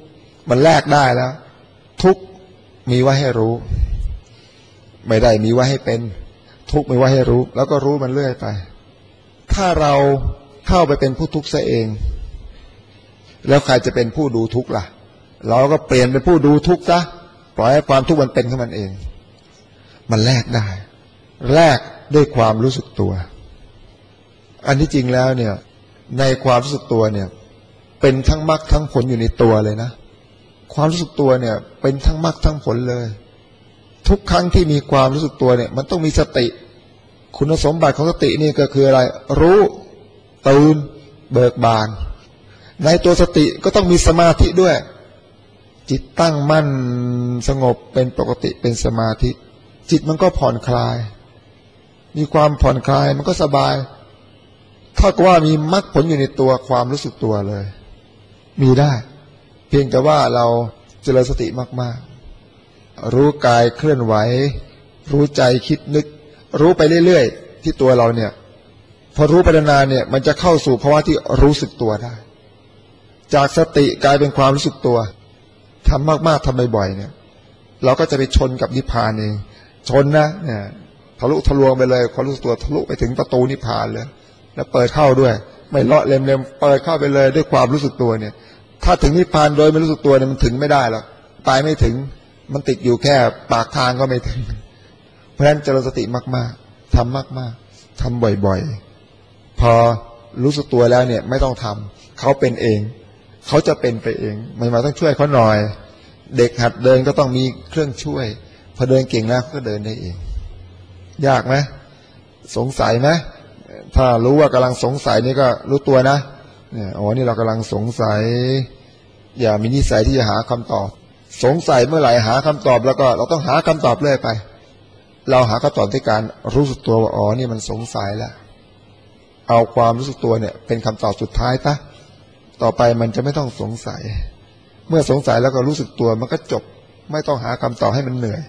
มันแลกได้แล้วทุกข์มีไว้ให้รู้ไม่ได้มีไว้ให้เป็นทุกข์มีไว้ให้รู้แล้วก็รู้มันเรื่อยไปถ้าเราเข้าไปเป็นผู้ทุกข์ซะเองแล้วใครจะเป็นผู้ดูทุกข์ล่ะเราก็เปลี่ยนเป็นผู้ดูทุกข์ซะปล่อยให้ความทุกข์มันเป็นของมันเองมันแลกได้แลกด้วยความรู้สึกตัวอันที่จริงแล้วเนี่ยในความรู้สึกตัวเนี่ยเป็นทั้งมรรคทั้งผลอยู่ในตัวเลยนะความรู้สึกตัวเนี่ยเป็นทั้งมรรคทั้งผลเลยทุกครั้งที่มีความรู้สึกตัวเนี่ยมันต้องมีสติคุณสมบัติของสตินี่ก็คืออะไรรู้ตื่นเบิกบานในตัวสติก็ต้องมีสมาธิด้วยจิตตั้งมั่นสงบเป็นปกติเป็นสมาธิจิตมันก็ผ่อนคลายมีความผ่อนคลายมันก็สบายถ้าก็ว่ามีมรรคผลอยู่ในตัวความรู้สึกตัวเลยมีได้เพียงแต่ว่าเราเจริญสติมากๆรู้กายเคลื่อนไหวรู้ใจคิดนึกรู้ไปเรื่อยๆที่ตัวเราเนี่ยพอรู้ไปนานๆเนี่ยมันจะเข้าสู่ภาวะที่รู้สึกตัวได้จากสติกลายเป็นความรู้สึกตัวทำมากๆทำบ่อยๆเนี่ยเราก็จะไปชนกับนิพพานเองชนนะเนี่ยทะลุทะลวงไปเลยความรู้สึกตัวทะลุไปถึงประตูนิพพานเลยแล้วเปิดเข้าด้วยไม่เลาะเล็มๆเปิดเข้าไปเลยด้วยความรู้สึกตัวเนี่ยถ้าถึงนิพพานโดยไม่รู้สึกตัวเนี่ยมันถึงไม่ได้หรอกตายไม่ถึงมันติดอยู่แค่ปากทางก็ไม่ถึงเพราะฉะนั้นเจริญสติมากๆทำมากๆทำบ่อยๆพอรู้สึกตัวแล้วเนี่ยไม่ต้องทำเขาเป็นเองเขาจะเป็นไปเองไม่มาต้องช่วยเขาหน่อยเด็กหัดเดินก็ต้องมีเครื่องช่วยพอเดินเก่งแล้วก็เดินได้เองยากไหมสงสัยไหมถ้ารู้ว่ากำลังสงสัยนี่ก็รู้ตัวนะเนี่ยอ๋อนี่เรากำลังสงสัยอย่ามีนิสัยที่จะหาคำตอบสงสัยเมื่อไหร่หาคำตอบแล้วก็เราต้องหาคำตอบเรื่อยไปเราหาคำตอบที่การรู้สึกตัวว่าอ๋อนี่มันสงสัยแล้วเอาความรู้สึกตัวเนี่ยเป็นคำตอบสุดท้ายปะต่อไปมันจะไม่ต้องสงสัยเมื่อสงสัยแล้วก็รู้สึกตัวมันก็จบไม่ต้องหาคำตอบให้มันเหนื่อย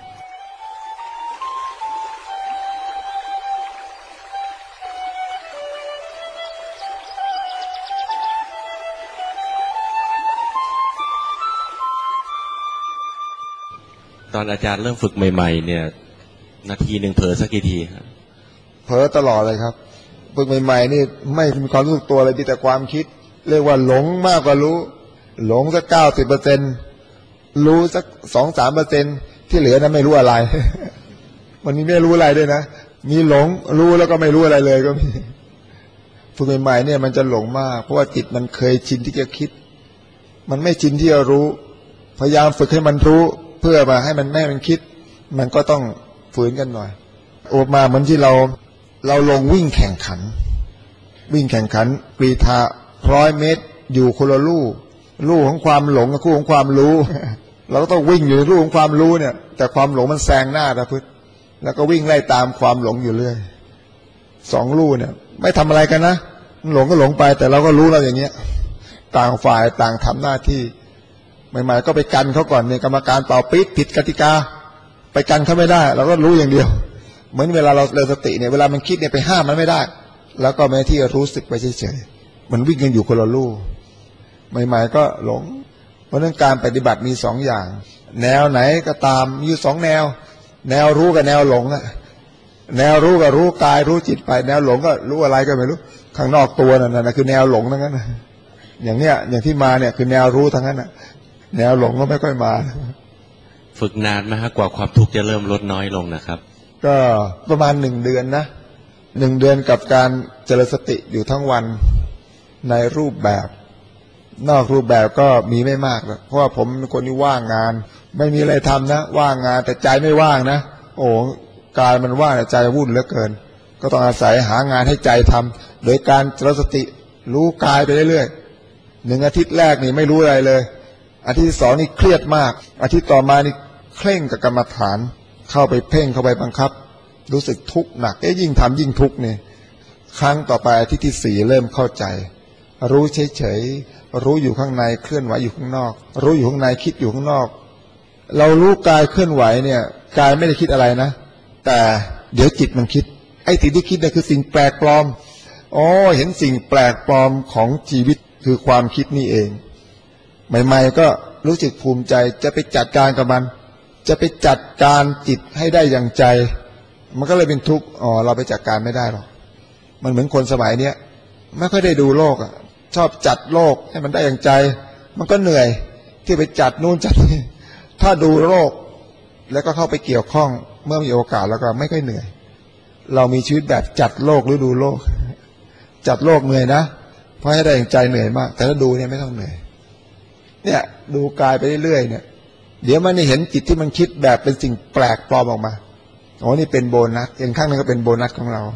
ตอนอาจารย์เริ่มฝึกใหม่ๆเนี่ยนาทีหนึ่งเผลอสักกี่ทีครับเผลอตลอดเลยครับฝึกใหม่ๆนี่ไม่มีความรู้สึกตัวเลยมีแต่ความคิดเรียกว่าหลงมากกว่ารู้หลงสัก90%รู้สัก2-3%ที่เหลือนั้นไม่รู้อะไร มันมีไม่รู้อะไรด้วยนะมีหลงรู้แล้วก็ไม่รู้อะไรเลยก็มีฝึกใหม่ๆเนี่ยมันจะหลงมากเพราะว่าจิตมันเคยชินที่จะคิดมันไม่ชินที่จะรู้พยายามฝึกให้มันรู้เพื่อมาให้มันแม่มันคิดมันก็ต้องฝืนกันหน่อยออกมาเหมือนที่เราลงวิ่งแข่งขันกรีฑา100 เมตรอยู่คนละลู่ของความหลงกับคู่ของความรู้ เราก็ต้องวิ่งอยู่ในลู่ของความรู้เนี่ยแต่ความหลงมันแซงหน้านะพึ่งแล้วก็วิ่งไล่ตามความหลงอยู่เรื่อย2 ลู่เนี่ยไม่ทำอะไรกันนะหลงก็หลงไปแต่เราก็รู้เราอย่างเงี้ยต่างฝ่ายต่างทำหน้าที่ใหม่ๆก็ไปกันเขาก่อนเนี่ยกรรมการเป่าปี๊ดผิดกติกาไปกันเขาไม่ได้เราก็รู้อย่างเดียวเหมือนเวลาเราเรียนสติเนี่ยเวลามันคิดเนี่ยไปห้ามมันไม่ได้แล้วก็แม้ที่รู้สึกไปเฉยๆมันวิ่งกันอยู่คนละลู่ใหม่ๆก็หลงเพราะนั้นการปฏิบัติมี2 อย่างแนวไหนก็ตามมีอยู่2 แนวรู้กับแนวหลงอะแนวรู้ก็รู้กายรู้จิตไปแนวหลงก็รู้อะไรก็ไม่รู้ข้างนอกตัวนั่นน่ะคือแนวหลงทั้งนั้นอย่างเนี้ยอย่างที่มาเนี่ยคือแนวรู้ทั้งนั้นน่ะแนวหลงก็ไม่ค่อยมาฝึกนานไหมครับกว่าความทุกข์จะเริ่มลดน้อยลงนะครับก็ประมาณ1 เดือนนะ1 เดือนกับการเจริญสติอยู่ทั้งวันในรูปแบบนอกรูปแบบก็มีไม่มากเพราะว่าผมเป็นคนที่ว่างงานไม่มีอะไรทำนะว่างงานแต่ใจไม่ว่างนะโอ้กายมันว่างแต่ใจวุ่นเหลือเกินก็ต้องอาศัยหางานให้ใจทำโดยการเจริญสติรู้กายไปเรื่อยๆ1 อาทิตย์แรกนี่ไม่รู้อะไรเลยอาทิตย์ที่ 2นี่เครียดมากอาทิตย์ต่อมานี่เคร่งกับกรรมฐานเข้าไปเพ่งเข้าไปบังคับรู้สึกทุกข์หนักยิ่งทำยิ่งทุกข์เนี่ยครั้งต่อไปอาทิตย์ที่ 4เริ่มเข้าใจรู้เฉยๆรู้อยู่ข้างในเคลื่อนไหวอยู่ข้างนอกรู้อยู่ข้างในคิดอยู่ข้างนอกเรารู้กายเคลื่อนไหวเนี่ยกายไม่ได้คิดอะไรนะแต่เดี๋ยวจิตมันคิดไอ้สิ่งที่คิดเนี่ยคือสิ่งแปลกปลอมอ๋อเห็นสิ่งแปลกปลอมของชีวิตคือความคิดนี่เองใหม่ๆก็รู้สึกภูมิใจจะไปจัดการกับมันจะไปจัดการจิตให้ได้อย่างใจมันก็เลยเป็นทุกข์เราไปจัดการไม่ได้หรอกมันเหมือนคนสมัยเนี้ยไม่ค่อยได้ดูโลกชอบจัดโลกให้มันได้อย่างใจมันก็เหนื่อยที่ไปจัดนู่นจัดนี่ถ้าดูโลกแล้วก็เข้าไปเกี่ยวข้องเมื่อมีโอกาสแล้วก็ไม่ค่อยเหนื่อยเรามีชีวิตแบบจัดโลกหรือดูโลกจัดโลกเหนื่อยนะเพราะให้ได้อย่างใจเหนื่อยมากแต่ถ้าดูเนี่ยไม่ต้องเหนื่อยเนี่ยดูกายไปเรื่อยๆเนี่ยเดี๋ยวมันเห็นจิตที่มันคิดแบบเป็นสิ่งแปลกปลอมออกมานี่เป็นโบนัสอย่างข้างนึงก็เป็นโบนัสของเรา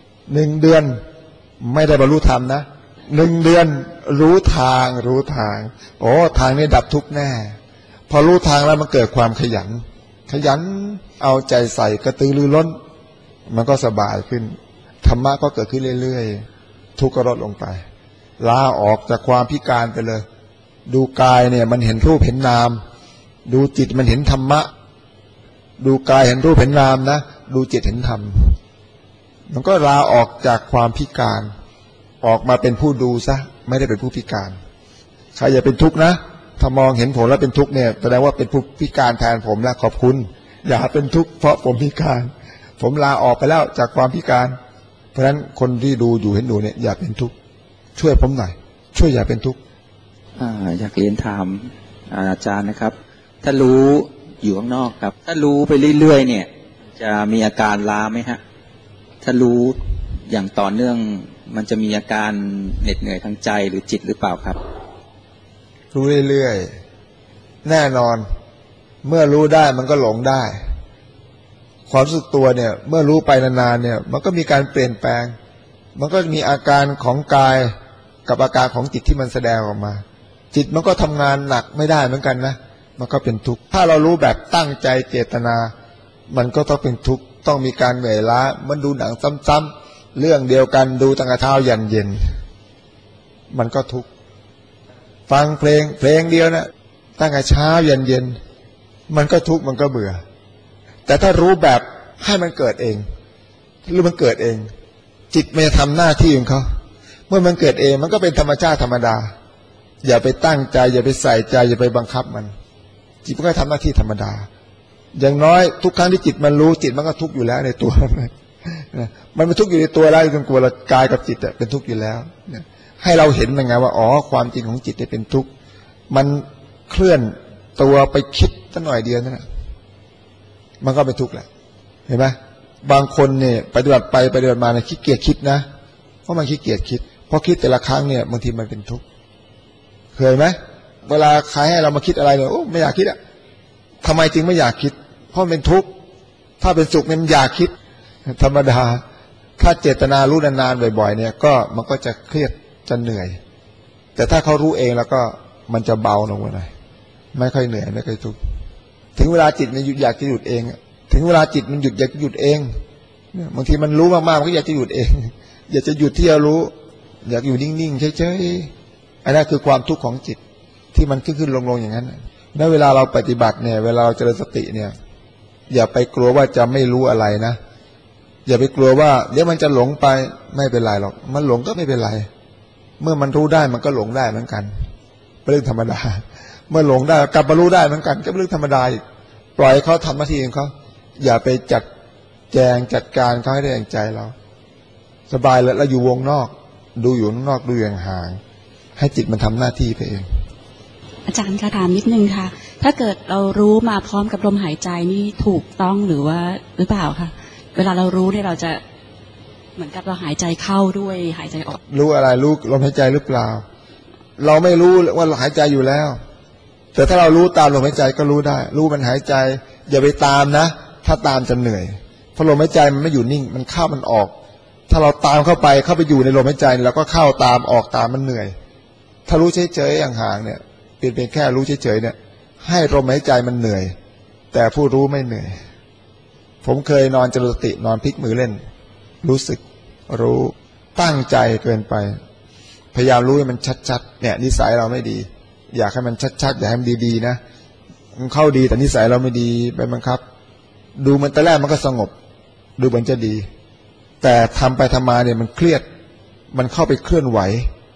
1 เดือนไม่ได้บรรลุธรรมนะ1 เดือนรู้ทางทางนี้ดับทุกข์แน่พอรู้ทางแล้วมันเกิดความขยันเอาใจใส่กระตือรือร้นมันก็สบายขึ้นธรรมะก็เกิดขึ้นเรื่อยๆทุกข์ก็ลดลงไปลาออกจากความพิการไปเลยดูกายเนี่ยมันเห็นรูปเห็นนามดูจิตมันเห็นธรรมะดูกายเห็นรูปเห็นนามนะดูจิตเห็นธรรมมันก็ลาออกจากความพิการออกมาเป็นผู้ดูซะไม่ได้เป็นผู้พิการใครอย่าเป็นทุกข์นะถ้ามองเห็นผมแล้วเป็นทุกข์เนี่ยแสดงว่าเป็นผู้พิการแทนผมแล้วขอบคุณอย่าเป็นทุกข์เพราะผมพิการผมลาออกไปแล้วจากความพิการเพราะฉะนั้นคนที่ดูอยู่เห็นดูเนี่ยอย่าเป็นทุกข์ช่วยผมหน่อยช่วยอย่าเป็นทุกข์อยากเรียนถามอาจารย์นะครับถ้ารู้อยู่ข้างนอกครับถ้ารู้ไปเรื่อยๆเนี่ยจะมีอาการล้าไหมฮะถ้ารู้อย่างต่อเนื่องมันจะมีอาการเหน็ดเหนื่อยทางใจหรือจิตหรือเปล่าครับรู้เรื่อยๆแน่นอนเมื่อรู้ได้มันก็หลงได้ความรู้สึกตัวเนี่ยเมื่อรู้ไปนานๆเนี่ยมันก็มีการเปลี่ยนแปลงมันก็มีอาการของกายกับอาการของจิตที่มันแสดงออกมาจิตมันก็ทำงานหนักไม่ได้เหมือนกันนะมันก็เป็นทุกข์ถ้าเรารู้แบบตั้งใจเจตนามันก็ต้องเป็นทุกข์ต้องมีการเหนื่อยล้ามันดูหนังซ้ำๆเรื่องเดียวกันดูตั้งแต่เช้ายันเย็นมันก็ทุกข์ฟังเพลงเดียวนะตั้งแต่เช้ายันเย็นมันก็ทุกข์มันก็เบื่อแต่ถ้ารู้แบบให้มันเกิดเองรู้มันเกิดเองจิตมันจะทำหน้าที่ของเขาเมื่อมันเกิดเองมันก็เป็นธรรมชาติธรรมดาอย่าไปตั้งใจอย่าไปใส่ใจอย่าไปบังคับมันจิตมันก็ทำหน้าที่ธรรมดาอย่างน้อยทุกครั้งที่จิตมันรู้จิตมันก็ทุกข์อยู่แล้วในตัวมันเป็นทุกข์อยู่ในตัวแล้วจนกลัวเรากายกับจิตเป็นทุกข์อยู่แล้วให้เราเห็นยังไงว่าความจริงของจิตเป็นทุกข์มันเคลื่อนตัวไปคิดสักหน่อยเดียวนั่นแหละมันก็เป็นทุกข์แหละเห็นไหมบางคนเนี่ยปฏิบัติไปปฏิบัติมาเนี่ยขี้เกียจคิดนะเพราะมันขี้เกียจคิดเพราะคิดแต่ละครั้งเนี่ยบางทีมันเป็นทุกข์เคยไหมเวลาใครให้เรามาคิดอะไรเนี่ยไม่อยากคิดทำไมจึงไม่อยากคิดเพราะมันเป็นทุกข์ถ้าเป็นสุขเนี่ยมันอยากคิดธรรมดาถ้าเจตนารู้นานๆบ่อยๆเนี่ยก็มันก็จะเครียดจะเหนื่อยแต่ถ้าเขารู้เองแล้วก็มันจะเบาลงมาหน่อยไม่ค่อยเหนื่อยไม่ค่อยทุกข์ถึงเวลาจิตมันหยุดอยากจะหยุดเองถึงเวลาจิตมันหยุดอยากจะหยุดเองบางทีมันรู้มากๆมันก็อยากจะหยุดเองอยากจะหยุดที่จะรู้อยากอยู่นิ่งๆเฉยๆอันนั้นคือความทุกข์ของจิตที่มันขึ้นๆลงๆอย่างนั้นแล้วเวลาเราปฏิบัติเนี่ยเวลาเราเจริญสติเนี่ยอย่าไปกลัวว่าจะไม่รู้อะไรนะอย่าไปกลัวว่าเดี๋ยวมันจะหลงไปไม่เป็นไรหรอกมันหลงก็ไม่เป็นไรเมื่อมันรู้ได้มันก็หลงได้เหมือนกันเป็นเรื่องธรรมดาเมื่อหลงได้กลับมารู้ได้เหมือนกันก็เป็นเรื่องธรรมดาอีกปล่อยเขาทำหน้าที่ของเขาอย่าไปจัดแจงจัดการเขาให้ได้อย่างใจเราสบายแล้วอยู่วงนอกดูอยู่นอกดูอย่างห่างให้จิตมันทำหน้าที่ไปเองอาจารย์คะถามนิดนึงค่ะถ้าเกิดเรารู้มาพร้อมกับลมหายใจนี่ถูกต้องหรือเปล่าคะเวลาเรารู้เนี่ยเราจะเหมือนกับเราหายใจเข้าด้วยหายใจออกรู้อะไรรู้ลมหายใจหรือเปล่าเราไม่รู้ว่าเราหายใจอยู่แล้วแต่ถ้าเรารู้ตามลมหายใจก็รู้ได้รู้มันหายใจอย่าไปตามนะถ้าตามจะเหนื่อยเพราะลมหายใจมันไม่อยู่นิ่งมันเข้ามันออกถ้าเราตามเข้าไปอยู่ในลมหายใจแล้วก็เข้าตามออกตามมันเหนื่อยถ้ารู้เฉยๆอย่างห่างเนี่ยเป็นแค่รู้เฉยๆเนี่ยให้ลมหายใจมันเหนื่อยแต่ผู้รู้ไม่เหนื่อยผมเคยนอนเจริญสตินอนพลิกมือเล่นรู้สึกรู้ตั้งใจเกินไปพยายามรู้ให้มันชัดๆเนี่ยนิสัยเราไม่ดีอยากให้มันชัดๆอยากให้มันดีๆนะมันเข้าดีแต่นิสัยเราไม่ดีไปบังคับดูมันแต่แรกมันก็สงบดูเหมือนจะดีแต่ทำไปทำมาเนี่ยมันเครียดมันเข้าไปเคลื่อนไหว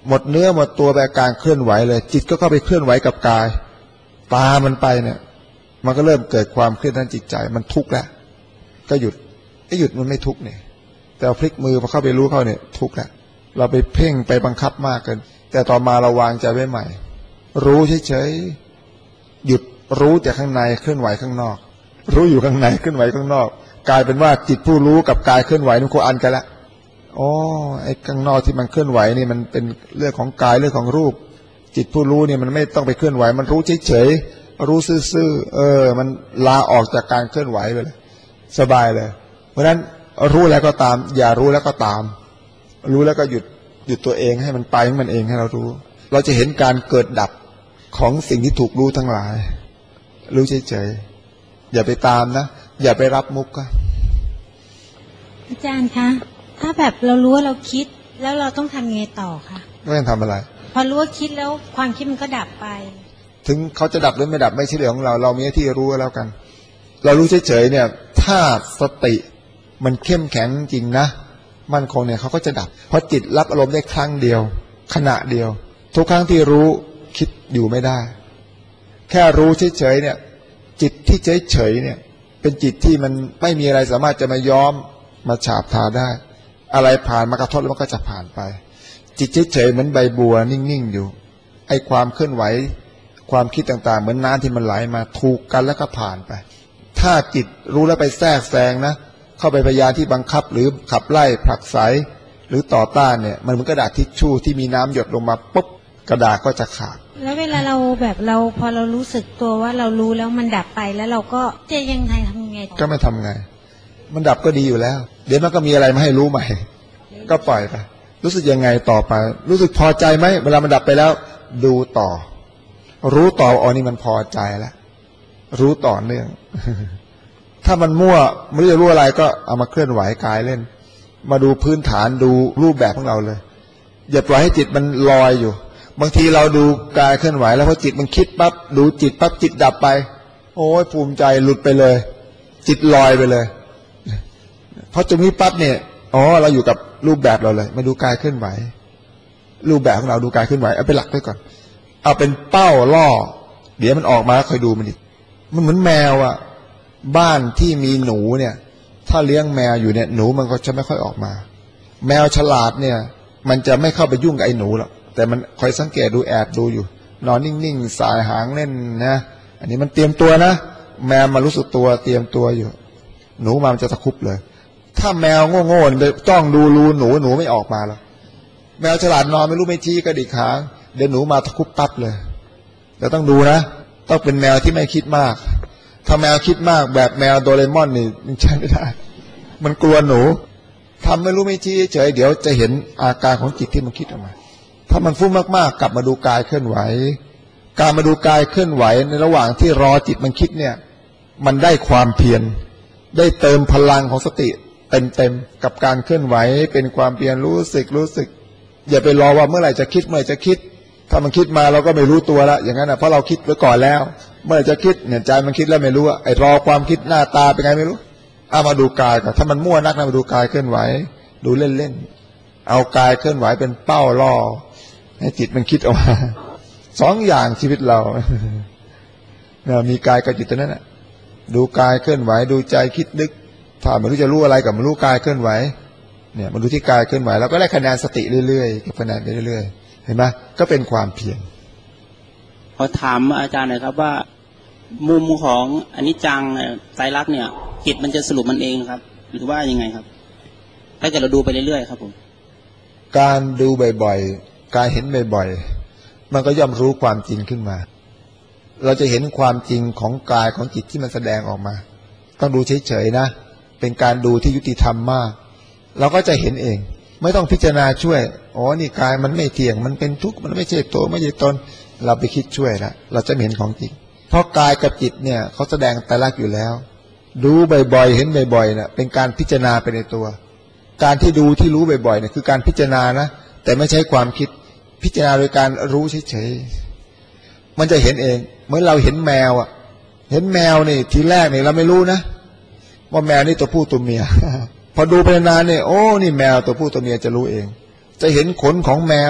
หมดเนื้อหมดตัวไปอาการเคลื่อนไหวเลยจิตก็เข้าไปเคลื่อนไหวกับกายตามันไปเนี่ยมันก็เริ่มเกิดความเครียดทางจิตใจมันทุกข์แล้วก็หยุดมันไม่ทุกข์เนี่ยแต่พลิกมือพอเข้าไปรู้เข้าเนี่ยทุกข์แล้วเราไปเพ่งไปบังคับมากเกินแต่ต่อมาเราวางใจไว้ใหม่รู้เฉยๆหยุดรู้จากข้างในเคลื่อนไหวข้างนอกรู้อยู่ข้างในเคลื่อนไหวข้างนอกกลายเป็นว่าจิตผู้รู้กับกายเคลื่อนไหวนั่นคนอันกันละอ๋อไอ้ข้างนอกที่มันเคลื่อนไหวนี่มันเป็นเรื่องของกายเรื่องของรูปจิตผู้รู้เนี่ยมันไม่ต้องไปเคลื่อนไหวมันรู้เฉยๆรู้ซื่อๆมันลาออกจากการเคลื่อนไหวไปเลยสบายเลยเพราะฉะนั้นรู้แล้วก็ตามอย่ารู้แล้วก็ตามรู้แล้วก็หยุดตัวเองให้มันไปของมันเองให้เรารู้เราจะเห็นการเกิดดับของสิ่งที่ถูกรู้ทั้งหลายรู้เฉยๆอย่าไปตามนะอย่าไปรับมุกก็อาจารย์คะถ้าแบบเรารู้ว่าเราคิดแล้วเราต้องทำไงต่อคะไม่ต้องทำอะไรพอรู้ว่าคิดแล้วความคิดมันก็ดับไปถึงเขาจะดับหรือไม่ดับไม่ใช่เรื่องของเรามีหน้าที่รู้แล้วกันเรารู้เฉยๆเนี่ยถ้าสติมันเข้มแข็งจริงนะมั่นคงเนี่ยเขาก็จะดับเพราะจิตรับอารมณ์ได้ครั้งเดียวขณะเดียวทุกครั้งที่รู้คิดอยู่ไม่ได้แค่รู้เฉยๆเนี่ยจิตที่เฉยๆเนี่ยเป็นจิตที่มันไม่มีอะไรสามารถจะมาย้อมมาฉาบทาได้อะไรผ่านมากระทบแล้วมันก็จะผ่านไปจิตเฉยๆเหมือนใบบัวนิ่งๆอยู่ไอ้ความเคลื่อนไหวความคิดต่างๆเหมือนน้ำที่มันไหลมาถูกกันแล้วก็ผ่านไปถ้าจิตรู้แล้วไปแทรกแซงนะเข้าไปพยายามที่บังคับหรือขับไล่ผลักไสหรือต่อต้านเนี่ยมันเหมือนกระดาษทิชชู่ที่มีน้ำหยดลงมาปุ๊บกระดาษก็จะขาดแล้วเวลาเราแบบเราพอเรารู้สึกตัวว่าเรารู้แล้วมันดับไปแล้วเราก็จะยังไงทำไงก็ไม่ทำไงมันดับก็ดีอยู่แล้วเดี๋ยวมันก็มีอะไรมาให้รู้ใหม่ก็ปล่อยไปรู้สึกยังไงต่อไปรู้สึกพอใจไหมเวลามันดับไปแล้วดูต่อรู้ต่ออ๋อนี่มันพอใจแล้วรู้ต่อเนื่องถ้ามันมั่วไม่รู้จะรู้อะไรก็เอามาเคลื่อนไหวกายเล่นมาดูพื้นฐานดูรูปแบบของเราเลยอย่าปล่อยให้จิตมันลอยอยู่บางทีเราดูกายเคลื่อนไหวแล้วพอจิตมันคิดปั๊บดูจิตปั๊บจิตดับไปโอ้ยภูมิใจหลุดไปเลยจิตลอยไปเลยพอตรงนี้ปั๊บเนี่ยอ๋อเราอยู่กับรูปแบบเราเลยมาดูกายเคลื่อนไหวรูปแบบของเราดูกายเคลื่อนไหวเอาเป็นหลักไว้ก่อนเอาเป็นเป้าล่อเดี๋ยวมันออกมาแล้วคอยดูมันอีกมันเหมือนแมวอ่ะบ้านที่มีหนูเนี่ยถ้าเลี้ยงแมวอยู่เนี่ยหนูมันก็จะไม่ค่อยออกมาแมวฉลาดเนี่ยมันจะไม่เข้าไปยุ่งกับไอ้หนูหรอกแต่มันคอยสังเกตดูแอบดูอยู่นอนนิ่งๆสายหางเล่นนะอันนี้มันเตรียมตัวนะแมวมารู้สึกตัวเตรียมตัวอยู่หนูมันจะตะคุบเลยถ้าแมวโง่ๆไปจ้องดูรูหนูไม่ออกมาแล้วแมวฉลาดนอนไม่รู้ไม่ชี้กระดิกหางเดี๋ยวหนูมาตะคุบปั๊บเลยแต่ต้องดูนะต้องเป็นแมวที่ไม่คิดมากถ้าแมวคิดมากแบบแมวโดเรมอนนี่มันใช้ไม่ได้มันกลัวหนูทำไม่รู้ไม่ชี้เฉยเดี๋ยวจะเห็นอาการของจิตที่มันคิดออกมาถ้ามันฟุ้งมากๆกลับมาดูกายเคลื่อนไหวการมาดูกายเคลื่อนไหวในระหว่างที่รอจิตมันคิดเนี่ยมันได้ความเพียรได้เติมพลังของสติเต็มๆกับการเคลื่อนไหวเป็นความเพียรรู้สึกอย่าไปรอว่าเมื่อไหร่จะคิดถ้ามันคิดมาเราก็ไม่รู้ตัวแล้วอย่างนั้นนะเพราะเราคิดไว้ก่อนแล้วเมื่อจะคิดเนี่ยใจมันคิดแล้วไม่รู้ไอ้รอความคิดหน้าตาเป็นไงไม่รู้เอามาดูกายก่อนถ้ามันมั่วนักนะมาดูกายเคลื่อนไหวดูเล่นๆเอากายเคลื่อนไหวเป็นเป้าล่อให้จิตมันคิดออกมาสองอย่างชีวิตเราเนี่ยมีกายกับจิตตัวนั้นนะดูกายเคลื่อนไหวดูใจคิดนึกถ้าไม่รู้จะรู้อะไรกับมันรู้กายเคลื่อนไหวเนี่ยมันดูที่กายเคลื่อนไหวเราก็ได้คะแนนสติเรื่อยๆเก็บคะแนนไปเรื่อยๆเห็นไหมก็เป็นความเพียรขอถามอาจารย์หน่อยครับว่ามุมของอนิจจังไตรลักษณ์เนี่ยจิตมันจะสรุปมันเองครับหรือว่ายังไงครับถ้าเกิดเราดูไปเรื่อยๆครับผมการดูบ่อยๆการเห็นบ่อยๆมันก็ย่อมรู้ความจริงขึ้นมาเราจะเห็นความจริงของกายของจิตที่มันแสดงออกมาต้องดูเฉยๆนะเป็นการดูที่ยุติธรรมมากเราก็จะเห็นเองไม่ต้องพิจารณาช่วยอ๋อนี่กายมันไม่เที่ยงมันเป็นทุกข์มันไม่ใช่ตัวไม่ใช่ตนเราไปคิดช่วยละเราจะเห็นของจริงเพราะกายกับจิตเนี่ยเขาแสดงไตรลักษณ์อยู่แล้วดูบ่อยๆเห็นบ่อยๆเนี่ยเป็นการพิจารณาไปในตัวการที่ดูที่รู้บ่อยๆเนี่ยคือการพิจารณานะแต่ไม่ใช่ความคิดพิจารณาโดยการรู้เฉยๆมันจะเห็นเองเหมือนเราเห็นแมวอ่ะเห็นแมวนี่ทีแรกเนี่ยเราไม่รู้นะว่าแมวนี่ตัวผู้ตัวเมีย พอดูไปนานเนี่ยโอ้นี่แมวตัวผู้ตัวเมียจะรู้เองจะเห็นขนของแมว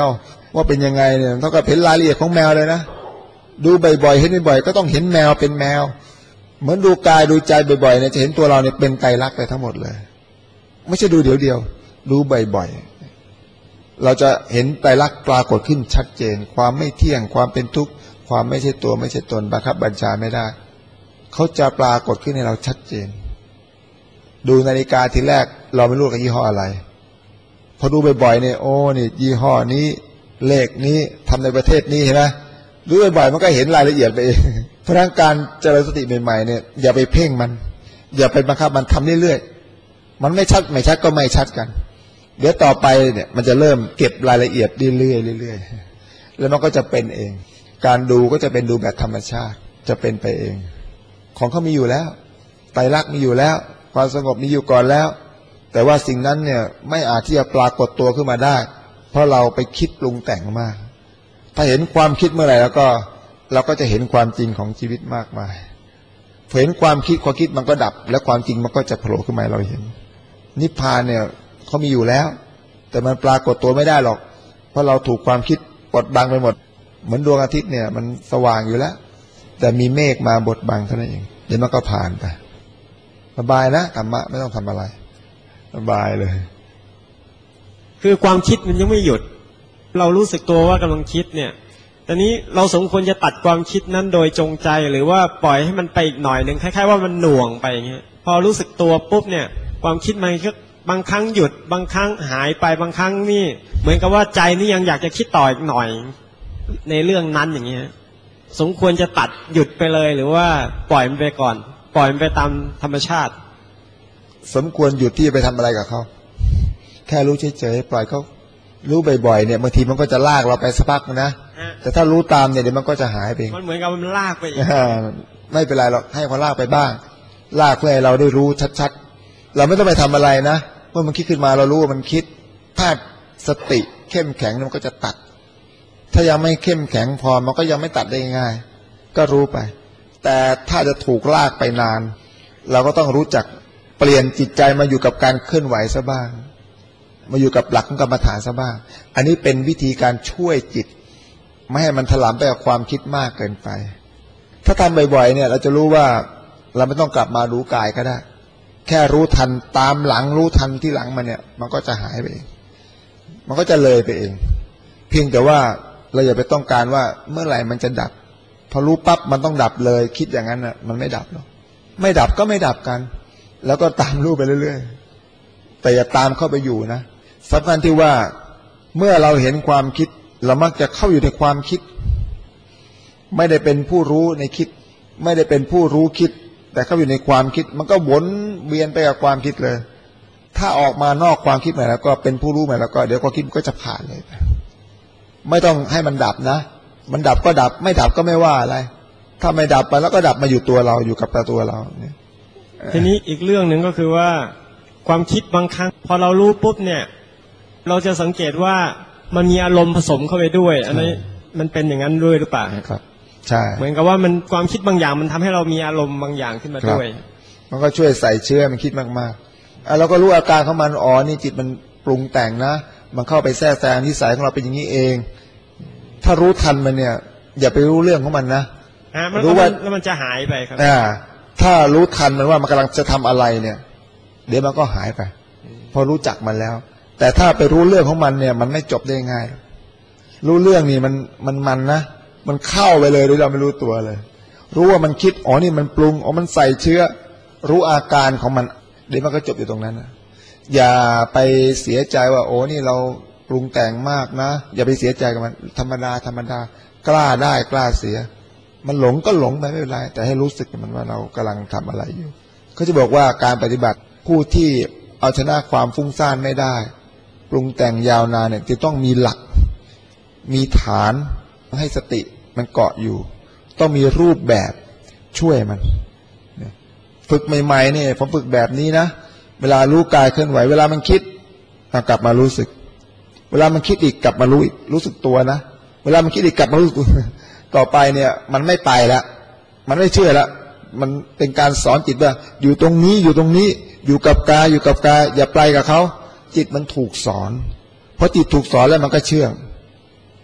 ว่าเป็นยังไงเนี่ยเท่ากับเห็นรายละเอียดของแมวเลยนะดูบ่อยๆเห็นบ่อยๆก็ต้องเห็นแมวเป็นแมวเหมือนดูกายดูใจบ่อยๆเนี่ยจะเห็นตัวเราเนี่ยเป็นไตรลักษณ์ไปทั้งหมดเลยไม่ใช่ดูเดียวดูบ่อยๆเราจะเห็นไตรลักษณ์ปรากฏขึ้นชัดเจนความไม่เที่ยงความเป็นทุกข์ความไม่ใช่ตัวไม่ใช่ตนบังคับบัญชาไม่ได้เขาจะปรากฏขึ้นให้เราชัดเจนดูนาฬิกาทีแรกเราไม่รู้ว่ายี่ห้ออะไรพอดูบ่อยๆเนี่ยโอ้นี่ยี่ห้อนี้เลขนี้ทำในประเทศนี้เห็นไหมดูบ่อยๆมันก็เห็นรายละเอียดไปเองเพราะการเจริญสติใหม่ๆเนี่ยอย่าไปเพ่งมันอย่าไปบังคับมันทำเรื่อยๆมันไม่ชัดก็ไม่ชัดกันเดี๋ยวต่อไปเนี่ยมันจะเริ่มเก็บรายละเอียดเรื่อยๆแล้วมันก็จะเป็นเองการดูก็จะเป็นดูแบบธรรมชาติจะเป็นไปเองของเขามีอยู่แล้วไตรลักษณ์มีอยู่แล้วความสงบมีอยู่ก่อนแล้วแต่ว่าสิ่งนั้นเนี่ยไม่อาจที่จะปรากฏตัวขึ้นมาได้เพราะเราไปคิดปรุงแต่งมากถ้าเห็นความคิดเมื่อไหร่แล้วก็เราก็จะเห็นความจริงของชีวิตมากมายเห็นความคิดมันก็ดับแล้วความจริงมันก็จะโผล่ขึ้นมาเราเห็นนิพพานเนี่ยเขามีอยู่แล้วแต่มันปรากฏตัวไม่ได้หรอกเพราะเราถูกความคิดบดบังไปหมดเหมือนดวงอาทิตย์เนี่ยมันสว่างอยู่แล้วแต่มีเมฆมาบดบังเท่านั้นเองเดี๋ยวมันก็ผ่านไปสบายนะธรรมะไม่ต้องทำอะไรสบายเลยคือความคิดมันยังไม่หยุดเรารู้สึกตัวว่ากำลังคิดเนี่ยตอนนี้เราสมควรจะตัดความคิดนั้นโดยจงใจหรือว่าปล่อยให้มันไปอีกหน่อยหนึ่งคล้ายๆว่ามันหน่วงไปอย่างเงี้ยพอรู้สึกตัวปุ๊บเนี่ยความคิดมันก็บางครั้งหยุดบางครั้งหายไปบางครั้งนี่เหมือนกับว่าใจนี่ยังอยากจะคิดต่ออีกหน่อยในเรื่องนั้นอย่างเงี้ยสมควรจะตัดหยุดไปเลยหรือว่าปล่อยมันไปก่อนปล่อยมันไปตามธรรมชาติสมควรหยุดที่จะไปทำอะไรกับเขาแค่รู้เฉยๆปล่อยเขารู้บ่อยๆเนี่ยบางทีมันก็จะลากเราไปสักพักนะแต่ถ้ารู้ตามเนี่ยเดี๋ยวมันก็จะหายไปมันเหมือนกับมันลากไปอีกไม่เป็นไรหรอกให้เขาลากไปบ้างลากเพื่อให้เราได้รู้ชัดๆเราไม่ต้องไปทำอะไรนะเมื่อมันคิดขึ้นมาเรารู้ว่ามันคิดถ้าสติเข้มแข็งมันก็จะตัดถ้ายังไม่เข้มแข็งพอมันก็ยังไม่ตัดได้ง่ายก็รู้ไปแต่ถ้าจะถูกลากไปนานเราก็ต้องรู้จักเปลี่ยนจิตใจมาอยู่กับการเคลื่อนไหวซะบ้างมาอยู่กับหลักของกรรมฐานซะบ้างอันนี้เป็นวิธีการช่วยจิตไม่ให้มันถลำไปกับความคิดมากเกินไปถ้าทำบ่อยๆเนี่ยเราจะรู้ว่าเราไม่ต้องกลับมารู้กายก็ได้แค่รู้ทันตามหลังรู้ทันที่หลังมันเนี่ยมันก็จะหายไปเองมันก็จะเลยไปเองเพียงแต่ว่าเราอย่าไปต้องการว่าเมื่อไหร่มันจะดับพอรู้ปั๊บมันต้องดับเลยคิดอย่างนั้นน่ะมันไม่ดับหรอกไม่ดับก็ไม่ดับกันแล้วก็ตามรู้ไปเรื่อยๆแต่อย่าตามเข้าไปอยู่นะสำคัญที่ว่าเมื่อเราเห็นความคิดเรามักจะเข้าอยู่ในความคิดไม่ได้เป็นผู้รู้ในคิดไม่ได้เป็นผู้รู้คิดแต่เข้าอยู่ในความคิดมันก็วนเวียนไปกับความคิดเลยถ้าออกมานอกความคิดใหม่แล้วก็เป็นผู้รู้ใหม่แล้วก็เดี๋ยวความคิดก็จะผ่านเลยไม่ต้องให้มันดับนะมันดับก็ดับไม่ดับก็ไม่ว่าอะไรถ้าไม่ดับไปแล้วก็ดับมาอยู่ตัวเราอยู่กับตัวเราเนี่ยทีนี้อีกเรื่องหนึ่งก็คือว่าความคิดบางครั้งพอเรารู้ปุ๊บเนี่ยเราจะสังเกตว่ามันมีอารมณ์ผสมเข้าไปด้วยอันนี้มันเป็นอย่างนั้นด้วยหรือเปล่าครับใช่เหมือนกับว่ามันความคิดบางอย่างมันทำให้เรามีอารมณ์บางอย่างขึ้นมาด้วยมันก็ช่วยใส่เชื้อมันคิดมากๆเราก็รู้อาการของมันอ๋อนี่จิตมันปรุงแต่งนะมันเข้าไปแทรกแซงนิสัยของเราเป็นอย่างนี้เองถ้ารู้ทันมันเนี่ยอย่าไปรู้เรื่องของมันนะรู้ว่าแล้วมันจะหายไปครับถ้ารู้ทันมันว่ามันกำลังจะทำอะไรเนี่ยเดี๋ยวมันก็หายไปพอรู้จักมันแล้วแต่ถ้าไปรู้เรื่องของมันเนี่ยมันไม่จบได้ง่ายรู้เรื่องนี่มันนะมันเข้าไปเลยโดยเราไม่รู้ตัวเลยรู้ว่ามันคิดอ๋อนี่มันปรุงอ๋อมันใส่เชื้อรู้อาการของมันเดี๋ยวมันก็จบอยู่ตรงนั้นนะอย่าไปเสียใจว่าโอ้นี่เราปรุงแต่งมากนะอย่าไปเสียใจกับมันธรรมดากล้าได้กล้าเสียมันหลงก็หลงไปไม่เป็นไรแต่ให้รู้สึกมันว่าเรากำลังทำอะไรอยู่เขาจะบอกว่าการปฏิบัติผู้ที่เอาชนะความฟุ้งซ่านไม่ได้ปรุงแต่งยาวนานเนี่ยจะต้องมีหลักมีฐานให้สติมันเกาะอยู่ต้องมีรูปแบบช่วยมันฝึกใหม่ๆเนี่ยผมฝึกแบบนี้นะเวลารู้กายเคลื่อนไหวเวลามันคิดกลับมารู้สึกเวลามันคิดอีกกลับมารู้อีกรู้สึกตัวนะเวลามันคิดอีกกลับมารู้สึกต่อไปเนี่ยมันไม่ไปแล้วมันไม่เชื่อแล้วมันเป็นการสอนจิตว่าอยู่ตรงนี้อยู่ตรงนี้อยู่กับกายอย่าไปกับเขาจิตมันถูกสอนเพราะจิตถูกสอนแล้วมันก็เชื่อง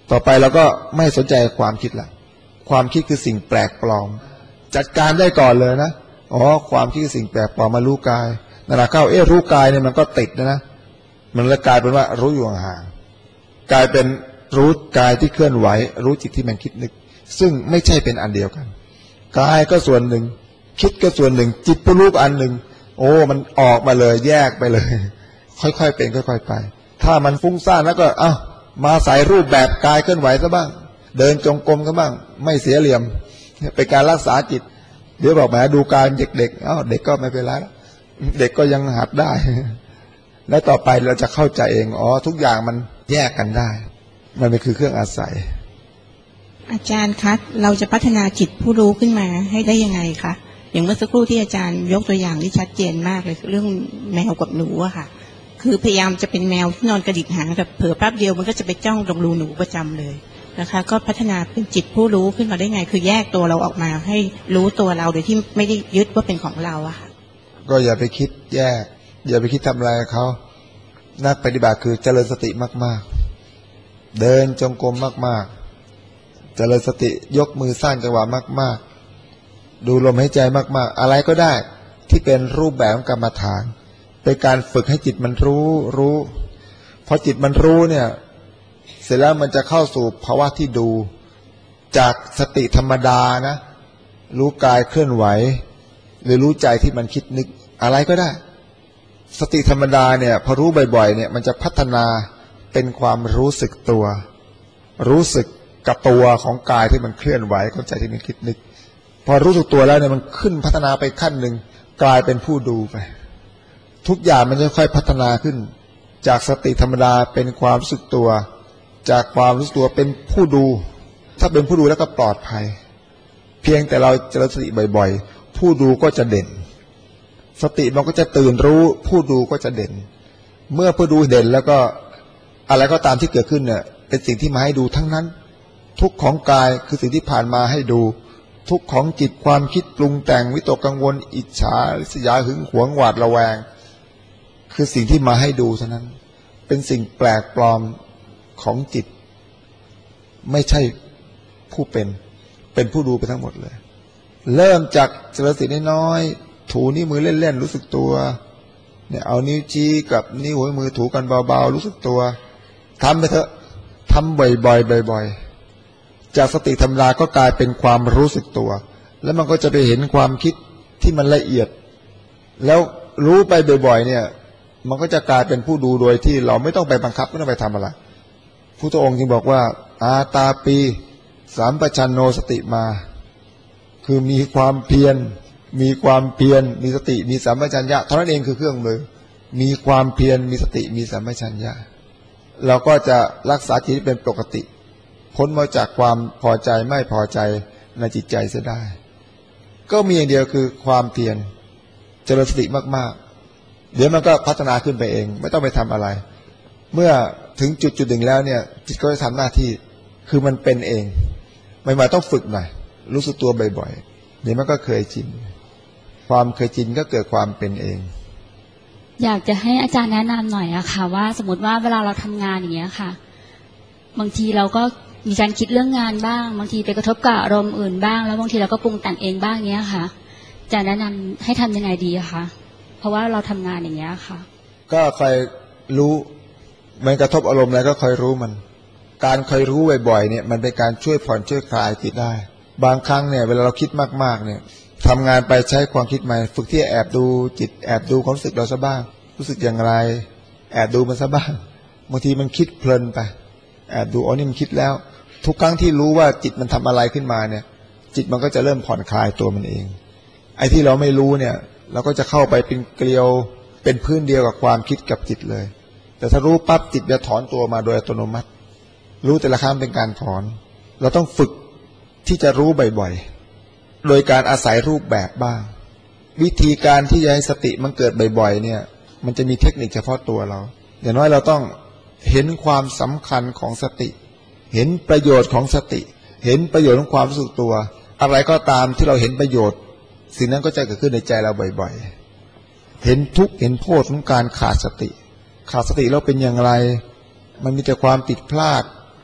ต่อไปเราก็ไม่สนใจความคิดละความคิดคือสิ่งแปลกปลอมจัดการได้ก่อนเลยนะความคิดคือสิ่งแปลกปลอมมารู้กายนั่นแหละเข้ารู้กายเนี่ยมันก็ติดนะมันเลยกลายเป็นว่ารู้อยู่ห่างๆกลายเป็นรู้กายที่เคลื่อนไหวรู้จิตที่มันคิดนึกซึ่งไม่ใช่เป็นอันเดียวกันกายก็ส่วนหนึ่งคิดก็ส่วนหนึ่งจิตผู้รู้อันหนึ่งมันออกมาเลยแยกไปเลยค่อยๆเป็นค่อยๆไปถ้ามันฟุ้งซ่านแล้วก็มาใส่รูปแบบกายเคลื่อนไหวซะบ้างเดินจงกรมกันบ้างไม่เสียเหลี่ยมเป็นการรักษาจิตเดี๋ยวบอกแหมดูการเด็กเด็กก็ไม่เป็นไรเด็กก็ยังหัดได้และต่อไปเราจะเข้าใจเองทุกอย่างมันแยกกันได้มันเป็นคือเครื่องอาศัยอาจารย์คะเราจะพัฒนาจิตผู้รู้ขึ้นมาให้ได้ยังไงคะอย่างเมื่อสักครู่ที่อาจารย์ยกตัวอย่างที่ชัดเจนมากเลยเรื่องแมวกับหนูอะค่ะคือพยายามจะเป็นแมวที่นอนกระดิกหางแบบเผลอแป๊บเดียวมันก็จะไปจ้องตรงรูหนูประจำเลยนะคะก็พัฒนาเป็นจิตผู้รู้ขึ้นมาได้ไงคือแยกตัวเราออกมาให้รู้ตัวเราโดยที่ไม่ได้ยึดว่าเป็นของเราอะค่ะก็อย่าไปคิดแยกอย่าไปคิดทำอะไรเขานักปฏิบัติคือเจริญสติมากๆเดินจงกรมมากๆเจริญสติยกมือสร้างจังหวะมากๆดูลมหายใจมากๆอะไรก็ได้ที่เป็นรูปแบบกรรมฐานเป็นการฝึกให้จิตมันรู้พอจิตมันรู้เนี่ยเสร็จแล้วมันจะเข้าสู่ภาวะที่ดูจากสติธรรมดานะรู้กายเคลื่อนไหวหรือรู้ใจที่มันคิดนึกอะไรก็ได้สติธรรมดาเนี่ยพอรู้บ่อยๆเนี่ยมันจะพัฒนาเป็นความรู้สึกตัวรู้สึกกับตัวของกายที่มันเคลื่อนไหวของใจที่มันคิดนึกพอรู้สึกตัวแล้วเนี่ยมันขึ้นพัฒนาไปขั้นหนึ่งกลายเป็นผู้ดูไปทุกอย่างมันจะค่อยพัฒนาขึ้นจากสติธรรมดาเป็นความรู้สึกตัวจากความรู้สึกตัวเป็นผู้ดูถ้าเป็นผู้ดูแล้วก็ปลอดภัยเพียงแต่เราเจริญสติบ่อยๆผู้ดูก็จะเด่นสติมันก็จะตื่นรู้ผู้ดูก็จะเด่นเมื่อผู้ดูเด่นแล้วก็อะไรก็ตามที่เกิดขึ้นเนี่ยเป็นสิ่งที่มาให้ดูทั้งนั้นทุกของกายคือสิ่งที่ผ่านมาให้ดูทุกของจิตความคิดปรุงแต่งวิตกกังวลอิจฉาริษยาหึงหวงหวาดระแวงคือสิ่งที่มาให้ดูเท่านั้นเป็นสิ่งแปลกปลอมของจิตไม่ใช่ผู้เป็นผู้ดูไปทั้งหมดเลยเริ่มจากเจริญสติน้อยๆถูนิ้วมือเล่นๆรู้สึกตัวเนี่ยเอานิ้วชี้กับนิ้วหัวมือถูกันเบาๆรู้สึกตัวทำไปเถอะทำบ่อยๆบ่อยๆจากสติธรรมดาก็กลายเป็นความรู้สึกตัวแล้วมันก็จะไปเห็นความคิดที่มันละเอียดแล้วรู้ไปบ่อยๆเนี่ยมันก็จะกลายเป็นผู้ดูโดยที่เราไม่ต้องไปบังคับไม่ต้องไปทำอะไรพุทธองค์จึงบอกว่าอาตาปีสามปชันโนสติมาคือมีความเพียรมีสติมีสัมปชัญญะเท่านั้นเองคือเครื่องมือมีความเพียรมีสติมีสัมปชัญญะเราก็จะรักษาจิตเป็นปกติพ้นมาจากความพอใจไม่พอใจในจิตใจเสียได้ก็มีอย่างเดียวคือความเพียรเจริญสติมากๆเดี๋ยวมันก็พัฒนาขึ้นไปเองไม่ต้องไปทำอะไรเมื่อถึงจุดหนึ่งแล้วเนี่ยจิตก็จะทำหน้าที่คือมันเป็นเองไม่มาต้องฝึกหน่อยรู้สึกตัวบ่อยๆเดี๋ยวมันก็เคยชินความเคยชินก็เกิดความเป็นเองอยากจะให้อาจารย์แนะนำหน่อยอะค่ะว่าสมมติว่าเวลาเราทำงานอย่างเงี้ยค่ะบางทีเราก็มีการคิดเรื่องงานบ้างบางทีไปกระทบกับอารมณ์อื่นบ้างแล้วบางทีเราก็ปรุงแต่งเองบ้างเงี้ยค่ะจะแนะนำให้ทำยังไงดีอะคะเพราะว่าเราทำงานอย่างเงี้ยค่ะก็คอยรู้มันกระทบอารมณ์อะไรก็คอยรู้มันการคอยรู้บ่อยๆเนี่ยมันเป็นการช่วยผ่อนช่วยคลายจิตได้บางครั้งเนี่ยเวลาเราคิดมากๆเนี่ยทำงานไปใช้ความคิดใหม่ฝึกที่แอบดูจิตแอบดูความรู้สึกเราซะบ้างรู้สึกอย่างไรแอบดูมันซะบ้างบางทีมันคิดเพลินไปแอบดูนี่มันคิดแล้วทุกครั้งที่รู้ว่าจิตมันทำอะไรขึ้นมาเนี่ยจิตมันก็จะเริ่มผ่อนคลายตัวมันเองไอ้ที่เราไม่รู้เนี่ยเราก็จะเข้าไปเป็นเกลียวเป็นพื้นเดียวกับความคิดกับจิตเลยแต่ถ้ารู้ปั๊บจิตจะถอนตัวมาโดยอัตโนมัติรู้แต่ละครั้งเป็นการถอนเราต้องฝึกที่จะรู้บ่อยๆโดยการอาศัยรูปแบบบ้างวิธีการที่จะให้สติมันเกิดบ่อยๆเนี่ยมันจะมีเทคนิคเฉพาะตัวเราอย่างน้อยเราต้องเห็นความสำคัญของสติเห็นประโยชน์ของสติเห็นประโยชน์ของความรู้สึกตัวอะไรก็ตามที่เราเห็นประโยชน์สิ่งนั้นก็จะเกิดขึ้นในใจเราบ่อยๆเห็นทุกข์เห็นโทษของการขาดสติแล้วเป็นอย่างไรมันมีแต่ความผิดพลาด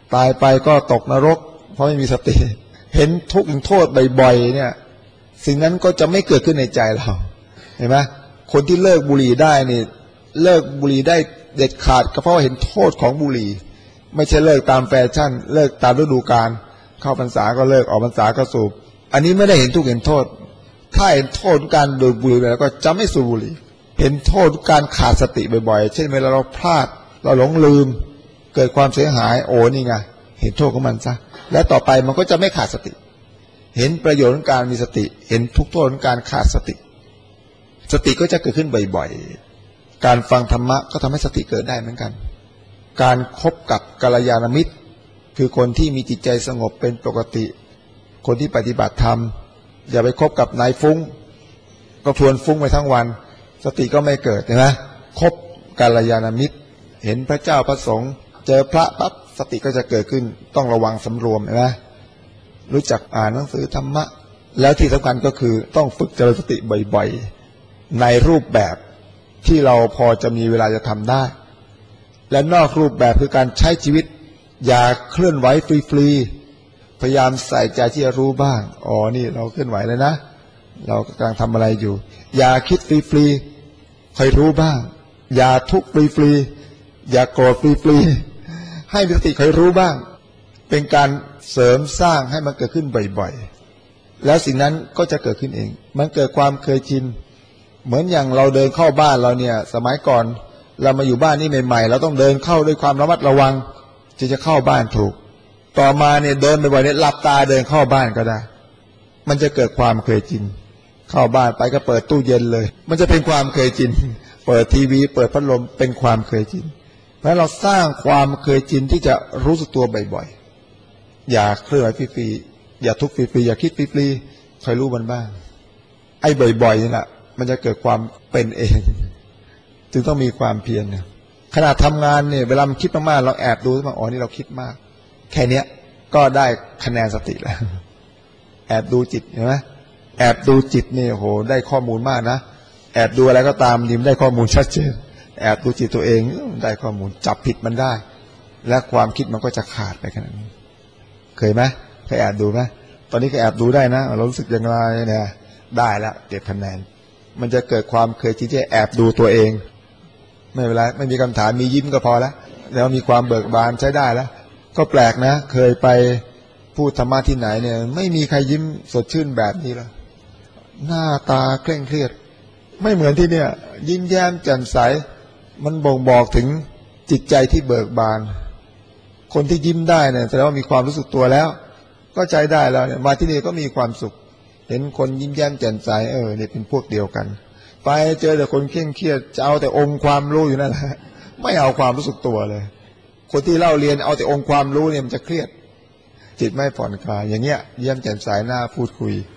ตายไปก็ตกนรกเพราะไม่มีสติเห็นทุกข์โทษบ่อยๆเนี่ยสิ่งนั้นก็จะไม่เกิดขึ้นในใจเราเห็นไหมคนที่เลิกบุหรี่ได้นี่เลิกบุหรี่ได้เด็ดขาดก็เพราะเห็นโทษของบุหรี่ไม่ใช่เลิกตามแฟชั่นเลิกตามฤดูกาลเข้าพรรษาก็เลิกออกพรรษาก็สูบอันนี้ไม่ได้เห็นทุกข์เห็นโทษถ้าเห็นโทษการดูดบุหรี่แล้วก็จะไม่สูบบุหรี่เห็นโทษการขาดสติบ่อยๆเช่นเวลาเราพลาดเราหลงลืมเกิดความเสียหายโอ้นี่ไงเห็นโทษของมันซะและต่อไปมันก็จะไม่ขาดสติเห็นประโยชน์ของการมีสติเห็นทุกโทษของการขาดสติสติก็จะเกิดขึ้นบ่อยๆการฟังธรรมะก็ทำให้สติเกิดได้เหมือนกันการคบกับกัลยาณมิตรคือคนที่มีจิตใจสงบเป็นปกติคนที่ปฏิบัติธรรมอย่าไปคบกับนายฟุ้งก็พลวนฟุ้งไปทั้งวันสติก็ไม่เกิดเห็นไหมคบกัลยาณมิตรเห็นพระเจ้าพระสงฆ์เจอพระปั๊บสติก็จะเกิดขึ้นต้องระวังสำรวมเห็นไหมรู้จักอ่านหนังสือธรรมะแล้วที่สำคัญก็คือต้องฝึกเจริญสติบ่อยๆในรูปแบบที่เราพอจะมีเวลาจะทำได้และนอกรูปแบบคือการใช้ชีวิตอย่าเคลื่อนไหวฟรีๆพยายามใส่ใจที่จะรู้บ้างอ๋อนี่เราเคลื่อนไหวเลยนะเรากำลังทำอะไรอยู่อย่าคิดฟรีๆคอยรู้บ้างอย่าทุกข์ฟรีๆอย่าโกรธฟรีๆให้มีสติคอยรู้บ้างเป็นการเสริมสร้างให้มันเกิดขึ้นบ่อยๆแล้วสิ่งนั้นก็จะเกิดขึ้นเองมันเกิดความเคยชินเหมือนอย่างเราเดินเข้าบ้านเราเนี่ยสมัยก่อนเรามาอยู่บ้านนี่ใหม่ๆเราต้องเดินเข้าด้วยความระมัดระวังจะเข้าบ้านถูกต่อมาเนี่ยเดินบ่อยๆเนี่ยหลับตาเดินเข้าบ้านก็ได้มันจะเกิดความเคยชินเข้าบ้านไปก็เปิดตู้เย็นเลยมันจะเป็นความเคยชินเปิดทีวีเปิดพัดลมเป็นความเคยชินเพราะเราสร้างความเคยชินที่จะรู้สึกตัวบ่อยๆอย่าเคลื่อนไหวฟรีๆอย่าทุกข์ฟรีๆอย่าคิดฟรีๆคอยรู้มันบ้างไอ้บ่อยๆนี่แหละมันจะเกิดความเป็นเองจึงต้องมีความเพียรขณะทำงานเนี่ยเวลามันคิดมากๆเราแอบดูว่าอ๋อนี่เราคิดมากแค่เนี้ยก็ได้คะแนนสติแล้วแอบดูจิตเห็นไหมแอบดูจิตนี่โหได้ข้อมูลมากนะแอบดูอะไรก็ตามยิ่งได้ข้อมูลชัดเจนแอบดูจิตตัวเองได้ข้อมูลจับผิดมันได้และความคิดมันก็จะขาดไปขนาดนี้เคยไหมเคยแอบดูไหมตอนนี้ก็แอบดูได้นะเรารู้สึกอย่างไรเนี่ยได้แล้วเก็บคะแนนมันจะเกิดความเคยชินที่แอบดูตัวเองไม่เป็นไรไม่มีคำถามมียิ้มก็พอแล้วแล้วมีความเบิกบานใช้ได้แล้วก็แปลกนะเคยไปพูดธรรมะที่ไหนเนี่ยไม่มีใครยิ้มสดชื่นแบบนี้เลยหน้าตาเคร่งเครียดไม่เหมือนที่เนี่ยยิ้มแย้มแจ่มใสมันบ่งบอกถึงจิตใจที่เบิกบานคนที่ยิ้มได้เนี่ยแสดงว่ามีความรู้สึกตัวแล้วก็ใจได้แล้วเนี่ยมาที่นี่ก็มีความสุขเห็นคนยิ้มแย้มแจ่มใสเนี่ยเป็นพวกเดียวกันไปเจอแต่คนเคร่งเครียดจะเอาแต่องค์ความรู้อยู่นั่นแหละไม่เอาความรู้สึกตัวเลยคนที่เล่าเรียนเอาแต่องค์ความรู้เนี่ยมันจะเครียดจิตไม่ผ่อนคลายอย่างเงี้ยเยี่ยมแจ่มใสหน้าพูดคุย